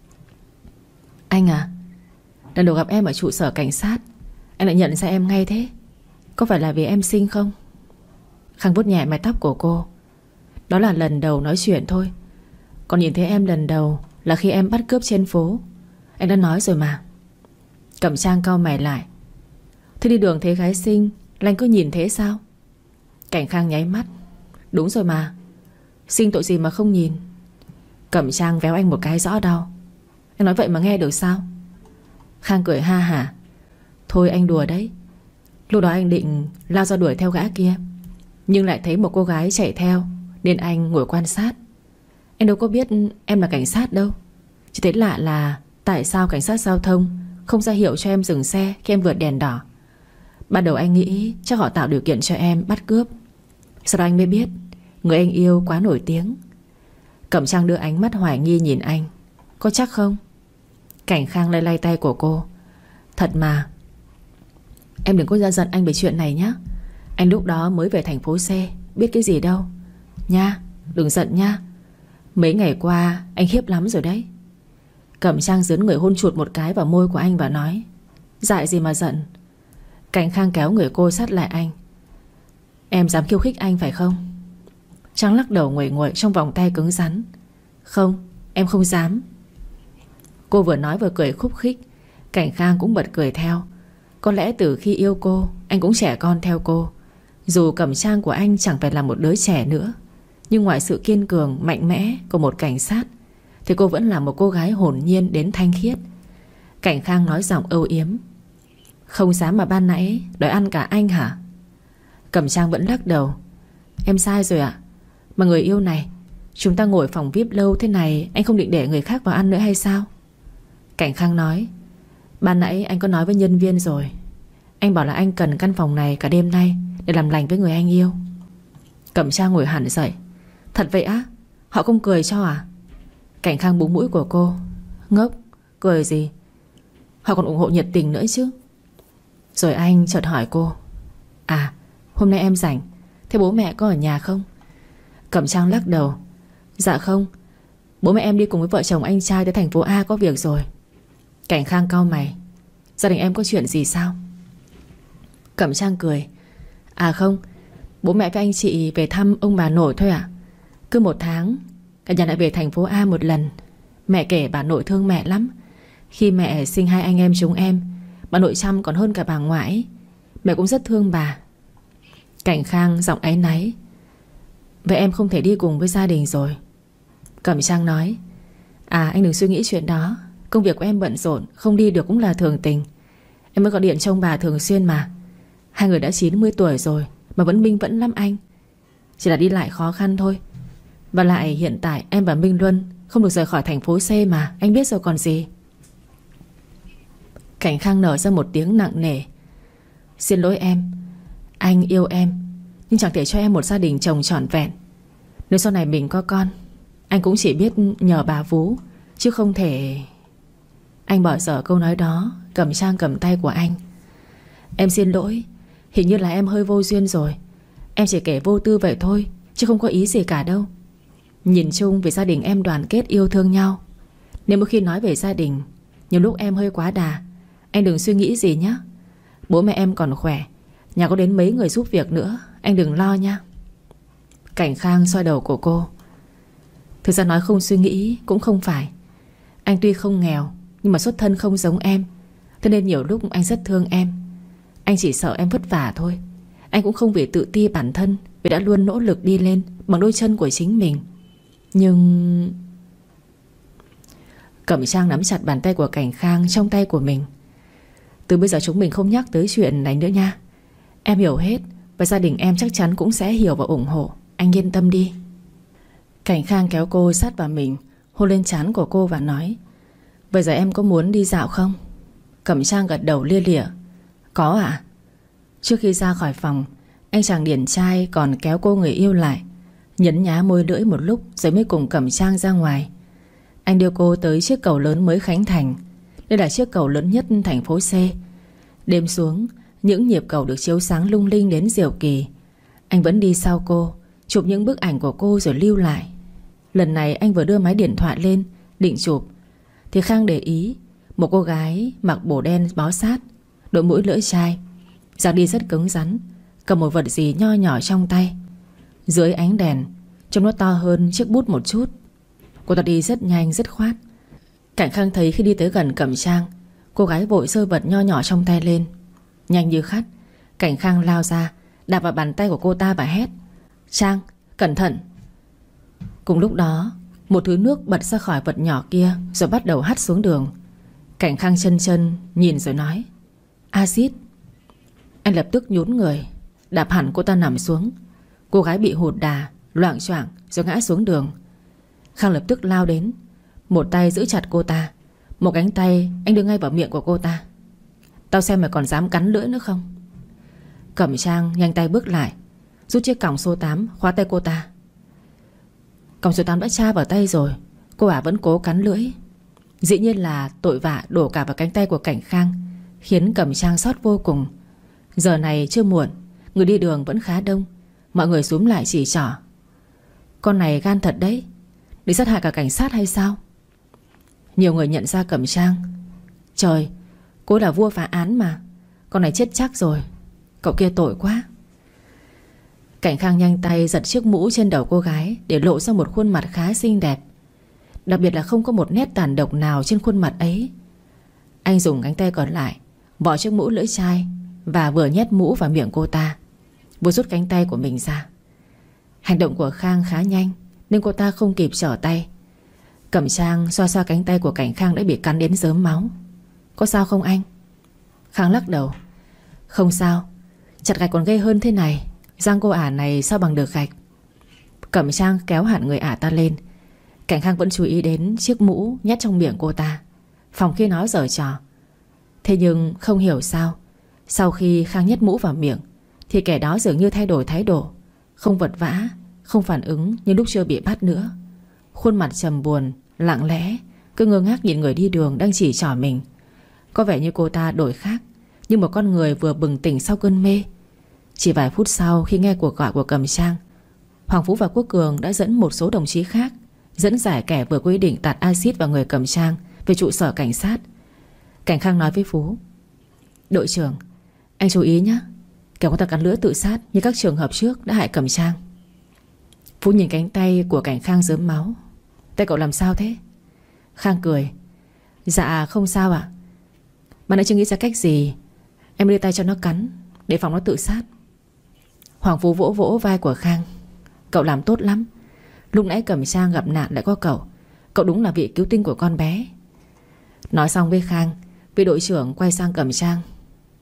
Anh à, lần đầu gặp em ở trụ sở cảnh sát, anh lại nhận ra em ngay thế. Có phải là vì em xinh không? Khang vuốt nhẹ mái tóc của cô. Đó là lần đầu nói chuyện thôi. Còn nhìn thấy em lần đầu là khi em bắt cướp trên phố. Anh đã nói rồi mà. Cẩm Trang cau mày lại. Thế đi đường thấy gái xinh là anh cứ nhìn thế sao? Cảnh Khang nháy mắt. Đúng rồi mà, xinh tội gì mà không nhìn. Cẩm Trang véo anh một cái rõ đau. Anh nói vậy mà nghe được sao? Khang cười ha hả. Thôi anh đùa đấy. Lúc đó anh định lao ra đuổi theo gã kia, nhưng lại thấy một cô gái chạy theo, nên anh ngồi quan sát. Anh đâu có biết em là cảnh sát đâu. Chỉ thấy lạ là tại sao cảnh sát giao thông không ra hiệu cho em dừng xe khi em vượt đèn đỏ. Ban đầu anh nghĩ chắc họ tạo điều kiện cho em bắt cướp. Sau đó anh mới biết người anh yêu quá nổi tiếng. Cẩm Trang đưa ánh mắt hoài nghi nhìn anh. Có chắc không? Cảnh Khang lay lay tay của cô. Thật mà. Em đừng có ra giận anh về chuyện này nhé. Anh lúc đó mới về thành phố C, biết cái gì đâu. Nha, đừng giận nha. Mấy ngày qua anh khiếp lắm rồi đấy. Cẩm Trang dướn người hôn chuột một cái vào môi của anh và nói. Dại gì mà giận. Cảnh Khang kéo người cô sát lại anh. Em dám khiêu khích anh phải không? Trang lắc đầu nguội nguội trong vòng tay cứng rắn. Không, em không dám. Cô vừa nói vừa cười khúc khích. Cảnh Khang cũng bật cười theo. Có lẽ từ khi yêu cô, anh cũng trẻ con theo cô. Dù Cẩm Trang của anh chẳng phải là một đứa trẻ nữa, nhưng ngoài sự kiên cường, mạnh mẽ của một cảnh sát, thì cô vẫn là một cô gái hồn nhiên đến thanh khiết. Cảnh Khang nói giọng âu yếm. Không dám mà ban nãy đòi ăn cả anh hả? Cẩm Trang vẫn lắc đầu. Em sai rồi ạ. Mà người yêu này, chúng ta ngồi phòng VIP lâu thế này, anh không định để người khác vào ăn nữa hay sao? Cảnh Khang nói. Ban nãy anh có nói với nhân viên rồi. Anh bảo là anh cần căn phòng này cả đêm nay để làm lành với người anh yêu. Cẩm Trang ngồi hẳn dậy. Thật vậy á? Họ không cười cho à? Cảnh Khang búng mũi của cô. Ngốc, cười gì? Họ còn ủng hộ nhiệt tình nữa chứ. Rồi anh chợt hỏi cô. À, hôm nay em rảnh, thế bố mẹ có ở nhà không? Cẩm Trang lắc đầu. Dạ không, bố mẹ em đi cùng với vợ chồng anh trai tới thành phố A có việc rồi. Cảnh Khang cau mày. Gia đình em có chuyện gì sao? Cẩm Trang cười. À không, bố mẹ với anh chị về thăm ông bà nội thôi ạ. Cứ một tháng cả nhà lại về thành phố A một lần. Mẹ kể bà nội thương mẹ lắm. Khi mẹ sinh hai anh em chúng em, bà nội chăm còn hơn cả bà ngoại. Mẹ cũng rất thương bà. Cảnh Khang giọng áy náy. Vậy em không thể đi cùng với gia đình rồi. Cẩm Trang nói. À anh đừng suy nghĩ chuyện đó. Công việc của em bận rộn, không đi được cũng là thường tình. Em mới gọi điện cho ông bà thường xuyên mà. Hai người đã 90 tuổi rồi mà vẫn minh vẫn lắm anh. Chỉ là đi lại khó khăn thôi. Và lại hiện tại em và Minh Luân không được rời khỏi thành phố C mà, anh biết rồi còn gì. Cảnh Khang nở ra một tiếng nặng nề. Xin lỗi em. Anh yêu em, nhưng chẳng thể cho em một gia đình chồng trọn vẹn. Nếu sau này mình có con, anh cũng chỉ biết nhờ bà vú, chứ không thể. Anh bỏ dở câu nói đó, Cẩm Trang cầm tay của anh. Em xin lỗi. Hình như là em hơi vô duyên rồi. Em chỉ kể vô tư vậy thôi, chứ không có ý gì cả đâu. Nhìn chung vì gia đình em đoàn kết yêu thương nhau, nên mỗi khi nói về gia đình, nhiều lúc em hơi quá đà. Anh đừng suy nghĩ gì nhé. Bố mẹ em còn khỏe, nhà có đến mấy người giúp việc nữa, anh đừng lo nha. Cảnh Khang xoa đầu của cô. Thực ra nói không suy nghĩ cũng không phải. Anh tuy không nghèo, nhưng mà xuất thân không giống em, thế nên nhiều lúc anh rất thương em. Anh chỉ sợ em vất vả thôi. Anh cũng không vì tự ti bản thân, vì đã luôn nỗ lực đi lên bằng đôi chân của chính mình. Nhưng... Cẩm Trang nắm chặt bàn tay của Cảnh Khang trong tay của mình. Từ bây giờ chúng mình không nhắc tới chuyện này nữa nha. Em hiểu hết, và gia đình em chắc chắn cũng sẽ hiểu và ủng hộ. Anh yên tâm đi. Cảnh Khang kéo cô sát vào mình, hôn lên trán của cô và nói: Bây giờ em có muốn đi dạo không? Cẩm Trang gật đầu lia lịa. Có ạ. Trước khi ra khỏi phòng, anh chàng điển trai còn kéo cô người yêu lại, nhấn nhá môi lưỡi một lúc rồi mới cùng Cẩm Trang ra ngoài. Anh đưa cô tới chiếc cầu lớn mới khánh thành. Đây là chiếc cầu lớn nhất thành phố C. Đêm xuống, những nhịp cầu được chiếu sáng lung linh đến diệu kỳ. Anh vẫn đi sau cô, chụp những bức ảnh của cô rồi lưu lại. Lần này anh vừa đưa máy điện thoại lên định chụp thì Khang để ý một cô gái mặc bổ đen bó sát, đội mũi lưỡi chai, dáng đi rất cứng rắn, cầm một vật gì nho nhỏ trong tay. Dưới ánh đèn trông nó to hơn chiếc bút một chút. Cô ta đi rất nhanh rất khoát. Cảnh Khang thấy khi đi tới gần Cẩm Trang, cô gái vội giơ vật nho nhỏ trong tay lên. Nhanh như khát, Cảnh Khang lao ra, đạp vào bàn tay của cô ta và hét: Trang, cẩn thận. Cùng lúc đó, một thứ nước bật ra khỏi vật nhỏ kia rồi bắt đầu hắt xuống đường. Cảnh Khang chân chân nhìn rồi nói: Axit. Anh lập tức nhún người, đạp hẳn cô ta nằm xuống. Cô gái bị hụt đà, loạng choạng rồi ngã xuống đường. Khang lập tức lao đến, một tay giữ chặt cô ta, một cánh tay anh đưa ngay vào miệng của cô ta. Tao xem mày còn dám cắn lưỡi nữa không. Cẩm Trang nhanh tay bước lại, rút chiếc còng số 8 khóa tay cô ta. Còng số 8 đã tra vào tay rồi, cô ả vẫn cố cắn lưỡi. Dĩ nhiên là tội vạ đổ cả vào cánh tay của Cảnh Khang, khiến Cẩm Trang xót vô cùng. Giờ này chưa muộn, người đi đường vẫn khá đông, mọi người xúm lại chỉ trỏ: Con này gan thật đấy, đi sát hại cả cảnh sát hay sao? Nhiều người nhận ra Cẩm Trang. Trời, cô là vua phá án mà, con này chết chắc rồi. Cậu kia tội quá. Cảnh Khang nhanh tay giật chiếc mũ trên đầu cô gái, để lộ ra một khuôn mặt khá xinh đẹp. Đặc biệt là không có một nét tàn độc nào trên khuôn mặt ấy. Anh dùng cánh tay còn lại vò chiếc mũ lưỡi chai và vừa nhét mũ vào miệng cô ta, vừa rút cánh tay của mình ra. Hành động của Khang khá nhanh nên cô ta không kịp trở tay. Cẩm Trang xoa xoa cánh tay của Cảnh Khang đã bị cắn đến rớm máu. Có sao không anh? Khang lắc đầu. Không sao, chặt gạch còn ghê hơn thế này. Răng cô ả này sao bằng được gạch. Cẩm Trang kéo hẳn người ả ta lên. Cảnh Khang vẫn chú ý đến chiếc mũ nhét trong miệng cô ta, phòng khi nói giở trò. Thế nhưng không hiểu sao, sau khi Khang nhét mũ vào miệng thì kẻ đó dường như thay đổi thái độ, không vật vã, không phản ứng như lúc chưa bị bắt nữa. Khuôn mặt trầm buồn, lặng lẽ, cứ ngơ ngác nhìn người đi đường đang chỉ trỏ mình. Có vẻ như cô ta đổi khác, như một con người vừa bừng tỉnh sau cơn mê. Chỉ vài phút sau khi nghe cuộc gọi của Cẩm Trang, Hoàng Phú và Quốc Cường đã dẫn một số đồng chí khác dẫn giải kẻ vừa quyết định tạt axit vào người Cẩm Trang về trụ sở cảnh sát. Cảnh Khang nói với Phú: Đội trưởng, anh chú ý nhé, kẻo có ta cắn lưỡi tự sát như các trường hợp trước đã hại Cẩm Trang. Phú nhìn cánh tay của Cảnh Khang rớm máu. Tay cậu làm sao thế? Khang cười. Dạ không sao ạ. Mà nãy chưa nghĩ ra cách gì, em đưa tay cho nó cắn, để phòng nó tự sát. Hoàng Phú vỗ vỗ vai của Khang. Cậu làm tốt lắm. Lúc nãy Cẩm Trang gặp nạn lại có cậu. Cậu đúng là vị cứu tinh của con bé. Nói xong với Khang, vị đội trưởng quay sang Cẩm Trang.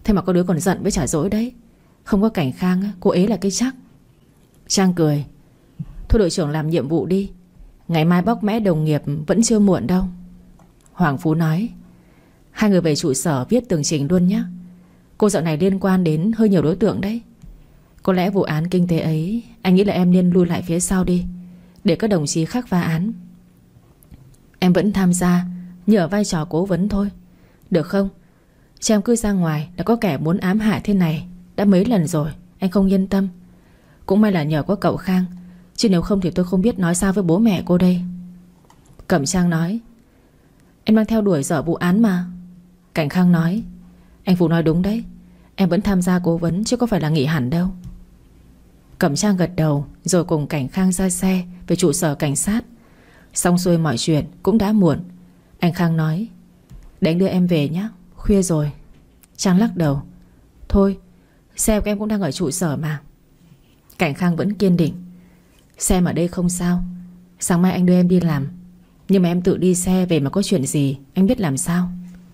Thế mà có đứa còn giận với trả dỗi đấy. Không có Cảnh Khang cô ấy là cái chắc. Trang cười. Thôi đội trưởng làm nhiệm vụ đi, ngày mai bóc mẽ đồng nghiệp vẫn chưa muộn đâu. Hoàng Phú nói. Hai người về trụ sở viết tường trình luôn nhé. Cô dạo này liên quan đến hơi nhiều đối tượng đấy. Có lẽ vụ án kinh tế ấy anh nghĩ là em nên lui lại phía sau đi, để các đồng chí khác phá án. Em vẫn tham gia, nhưng ở vai trò cố vấn thôi, được không? Chứ em cứ ra ngoài là có kẻ muốn ám hại thế này đã mấy lần rồi, anh không yên tâm. Cũng may là nhờ có cậu Khang, chứ nếu không thì tôi không biết nói sao với bố mẹ cô đây. Cẩm Trang nói. Em đang theo đuổi dở vụ án mà. Cảnh Khang nói. Anh Phú nói đúng đấy, em vẫn tham gia cố vấn chứ có phải là nghỉ hẳn đâu. Cẩm Trang gật đầu rồi cùng Cảnh Khang ra xe về trụ sở cảnh sát. Xong xuôi mọi chuyện cũng đã muộn. Anh Khang nói. Để anh đưa em về nhé, khuya rồi. Trang lắc đầu. Thôi, xe của em cũng đang ở trụ sở mà. Cảnh Khang vẫn kiên định. Xem ở đây không sao, sáng mai anh đưa em đi làm. Nhưng mà em tự đi xe về mà có chuyện gì anh biết làm sao.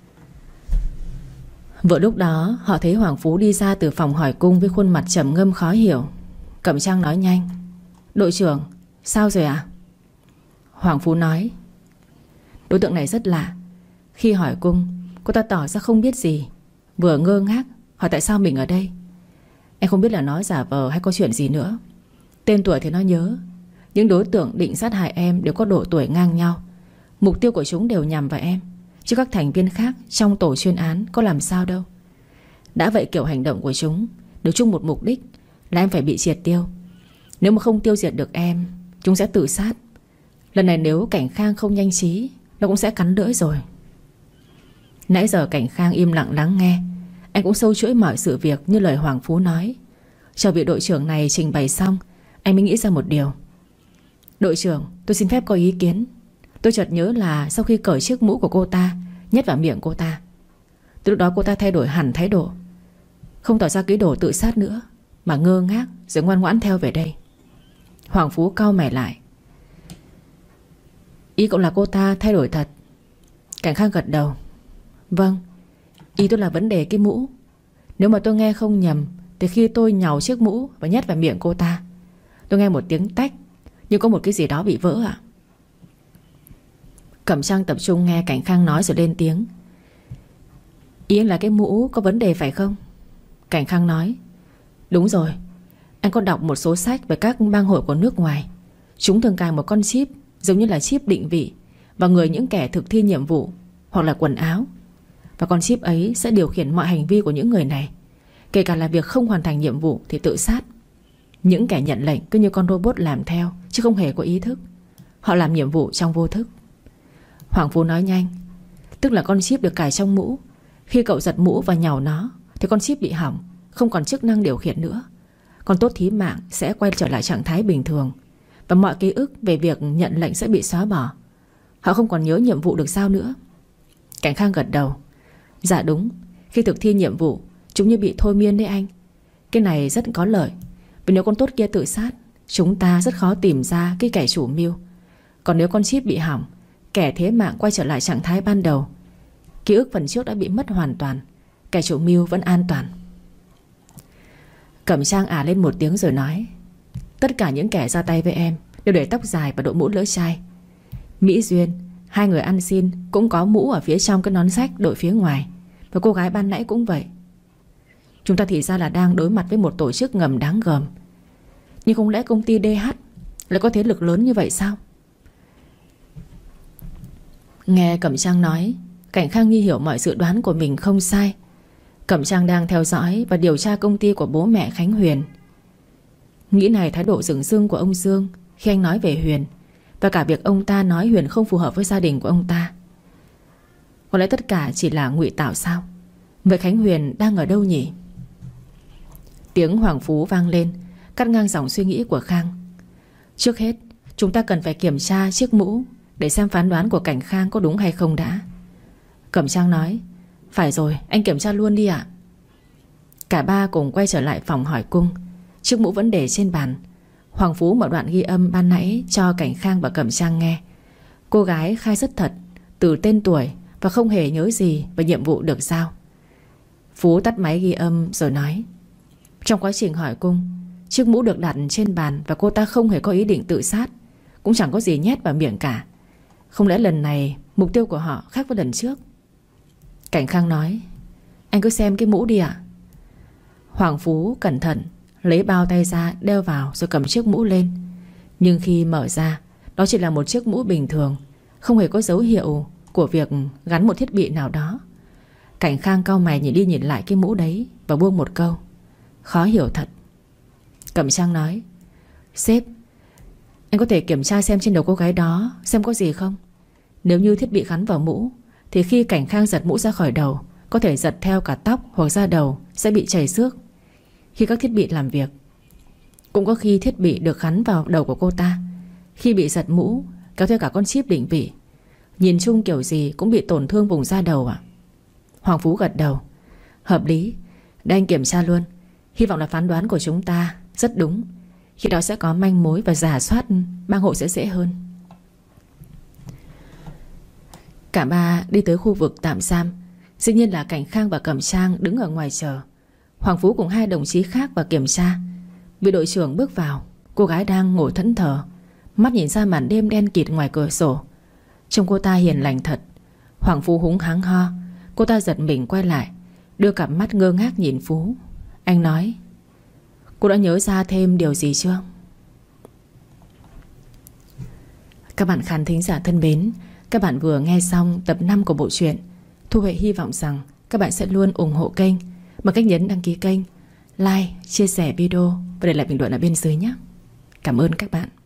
Vừa lúc đó họ thấy Hoàng Phú đi ra từ phòng hỏi cung với khuôn mặt trầm ngâm khó hiểu. Cẩm Trang nói nhanh. Đội trưởng, sao rồi ạ? Hoàng Phú nói. Đối tượng này rất lạ. Khi hỏi cung, cô ta tỏ ra không biết gì, vừa ngơ ngác hỏi tại sao mình ở đây. Em không biết là nó giả vờ hay có chuyện gì nữa. Tên tuổi thì nó nhớ. Những đối tượng định sát hại em đều có độ tuổi ngang nhau. Mục tiêu của chúng đều nhằm vào em, chứ các thành viên khác trong tổ chuyên án có làm sao đâu. Đã vậy kiểu hành động của chúng đều chung một mục đích là em phải bị triệt tiêu. Nếu mà không tiêu diệt được em, chúng sẽ tự sát. Lần này nếu Cảnh Khang không nhanh trí, nó cũng sẽ cắn lưỡi rồi. Nãy giờ Cảnh Khang im lặng lắng nghe. Anh cũng sâu chuỗi mọi sự việc như lời Hoàng Phú nói. Chờ vị đội trưởng này trình bày xong, anh mới nghĩ ra một điều. Đội trưởng, tôi xin phép có ý kiến. Tôi chợt nhớ là sau khi cởi chiếc mũ của cô ta nhét vào miệng cô ta, từ lúc đó cô ta thay đổi hẳn thái độ, không tỏ ra ý đồ tự sát nữa, mà ngơ ngác rồi ngoan ngoãn theo về đây. Hoàng Phú cau mày lại. Ý cậu là cô ta thay đổi thật? Cảnh Khang gật đầu. Vâng, ý tôi là vấn đề cái mũ. Nếu mà tôi nghe không nhầm thì khi tôi nhàu chiếc mũ và nhét vào miệng cô ta, tôi nghe một tiếng tách, như có một cái gì đó bị vỡ ạ. Cẩm Trang tập trung nghe Cảnh Khang nói rồi lên tiếng. Ý anh là cái mũ có vấn đề phải không? Cảnh Khang nói. Đúng rồi. Anh có đọc một số sách về các bang hội của nước ngoài. Chúng thường cài một con chip, giống như là chip định vị, vào người những kẻ thực thi nhiệm vụ hoặc là quần áo. Và con chip ấy sẽ điều khiển mọi hành vi của những người này, kể cả là việc không hoàn thành nhiệm vụ thì tự sát. Những kẻ nhận lệnh cứ như con robot làm theo, chứ không hề có ý thức. Họ làm nhiệm vụ trong vô thức. Hoàng Phú nói nhanh. Tức là con chip được cài trong mũ. Khi cậu giật mũ và nhàu nó thì con chip bị hỏng, không còn chức năng điều khiển nữa. Con tốt thí mạng sẽ quay trở lại trạng thái bình thường, và mọi ký ức về việc nhận lệnh sẽ bị xóa bỏ. Họ không còn nhớ nhiệm vụ được sao nữa. Cảnh Khang gật đầu. Dạ đúng. Khi thực thi nhiệm vụ, chúng như bị thôi miên đấy anh. Cái này rất có lợi, vì nếu con tốt kia tự sát, chúng ta rất khó tìm ra cái kẻ chủ mưu. Còn nếu con chip bị hỏng, kẻ thế mạng quay trở lại trạng thái ban đầu, ký ức phần trước đã bị mất hoàn toàn, kẻ chủ mưu vẫn an toàn. Cẩm Trang lên một tiếng rồi nói. Tất cả những kẻ ra tay với em đều để tóc dài và đội mũ lưỡi chai. Mỹ Duyên, hai người ăn xin cũng có mũ ở phía trong cái nón rách đội phía ngoài. Và cô gái ban nãy cũng vậy. Chúng ta thì ra là đang đối mặt với một tổ chức ngầm đáng gờm. Nhưng không lẽ công ty DH lại có thế lực lớn như vậy sao? Nghe Cẩm Trang nói, Cảnh Khang nghi hiểu mọi dự đoán của mình không sai. Cẩm Trang đang theo dõi và điều tra công ty của bố mẹ Khánh Huyền. Nghĩ này thái độ dửng dưng của ông Dương khi anh nói về Huyền, và cả việc ông ta nói Huyền không phù hợp với gia đình của ông ta. Có lẽ tất cả chỉ là ngụy tạo sao? Vậy Khánh Huyền đang ở đâu nhỉ? Tiếng Hoàng Phú vang lên, cắt ngang dòng suy nghĩ của Khang. Trước hết, chúng ta cần phải kiểm tra chiếc mũ để xem phán đoán của Cảnh Khang có đúng hay không đã. Cẩm Trang nói. Phải rồi, anh kiểm tra luôn đi ạ. Cả ba cùng quay trở lại phòng hỏi cung. Chiếc mũ vẫn để trên bàn. Hoàng Phú mở đoạn ghi âm ban nãy cho Cảnh Khang và Cẩm Trang nghe. Cô gái khai rất thật, từ tên tuổi và không hề nhớ gì về nhiệm vụ được giao. Phú tắt máy ghi âm rồi nói: Trong quá trình hỏi cung, chiếc mũ được đặt trên bàn và cô ta không hề có ý định tự sát, cũng chẳng có gì nhét vào miệng cả. Không lẽ lần này mục tiêu của họ khác với lần trước? Cảnh Khang nói: Anh cứ xem cái mũ đi ạ. Hoàng Phú cẩn thận lấy bao tay ra đeo vào rồi cầm chiếc mũ lên. Nhưng khi mở ra, đó chỉ là một chiếc mũ bình thường, không hề có dấu hiệu của việc gắn một thiết bị nào đó. Cảnh Khang cau mày nhìn đi nhìn lại cái mũ đấy và buông một câu: Khó hiểu thật. Cẩm Trang nói: Sếp, anh có thể kiểm tra xem trên đầu cô gái đó xem có gì không. Nếu như thiết bị gắn vào mũ thì khi Cảnh Khang giật mũ ra khỏi đầu, có thể giật theo cả tóc hoặc da đầu sẽ bị chảy xước khi các thiết bị làm việc. Cũng có khi thiết bị được gắn vào đầu của cô ta, khi bị giật mũ kéo theo cả con chip định vị. Nhìn chung kiểu gì cũng bị tổn thương vùng da đầu ạ. Hoàng Phú gật đầu: Hợp lý, để anh kiểm tra luôn. Hy vọng là phán đoán của chúng ta rất đúng. Khi đó sẽ có manh mối và rà soát bang hội sẽ dễ hơn. Cả ba đi tới khu vực tạm giam. Dĩ nhiên là Cảnh Khang và Cẩm Trang đứng ở ngoài chờ. Hoàng Phú cùng hai đồng chí khác vào kiểm tra. Vị đội trưởng bước vào, cô gái đang ngồi thẫn thờ, mắt nhìn ra màn đêm đen kịt ngoài cửa sổ. Trông cô ta hiền lành thật. Hoàng Phú húng hắng ho. Cô ta giật mình quay lại, đưa cặp mắt ngơ ngác nhìn Phú. Anh nói: Cô đã nhớ ra thêm điều gì chưa? Các bạn khán thính giả thân mến, các bạn vừa nghe xong tập 5 của bộ truyện. Thu Huệ hy vọng rằng các bạn sẽ luôn ủng hộ kênh bằng cách nhấn đăng ký kênh, like, chia sẻ video và để lại bình luận ở bên dưới nhé. Cảm ơn các bạn.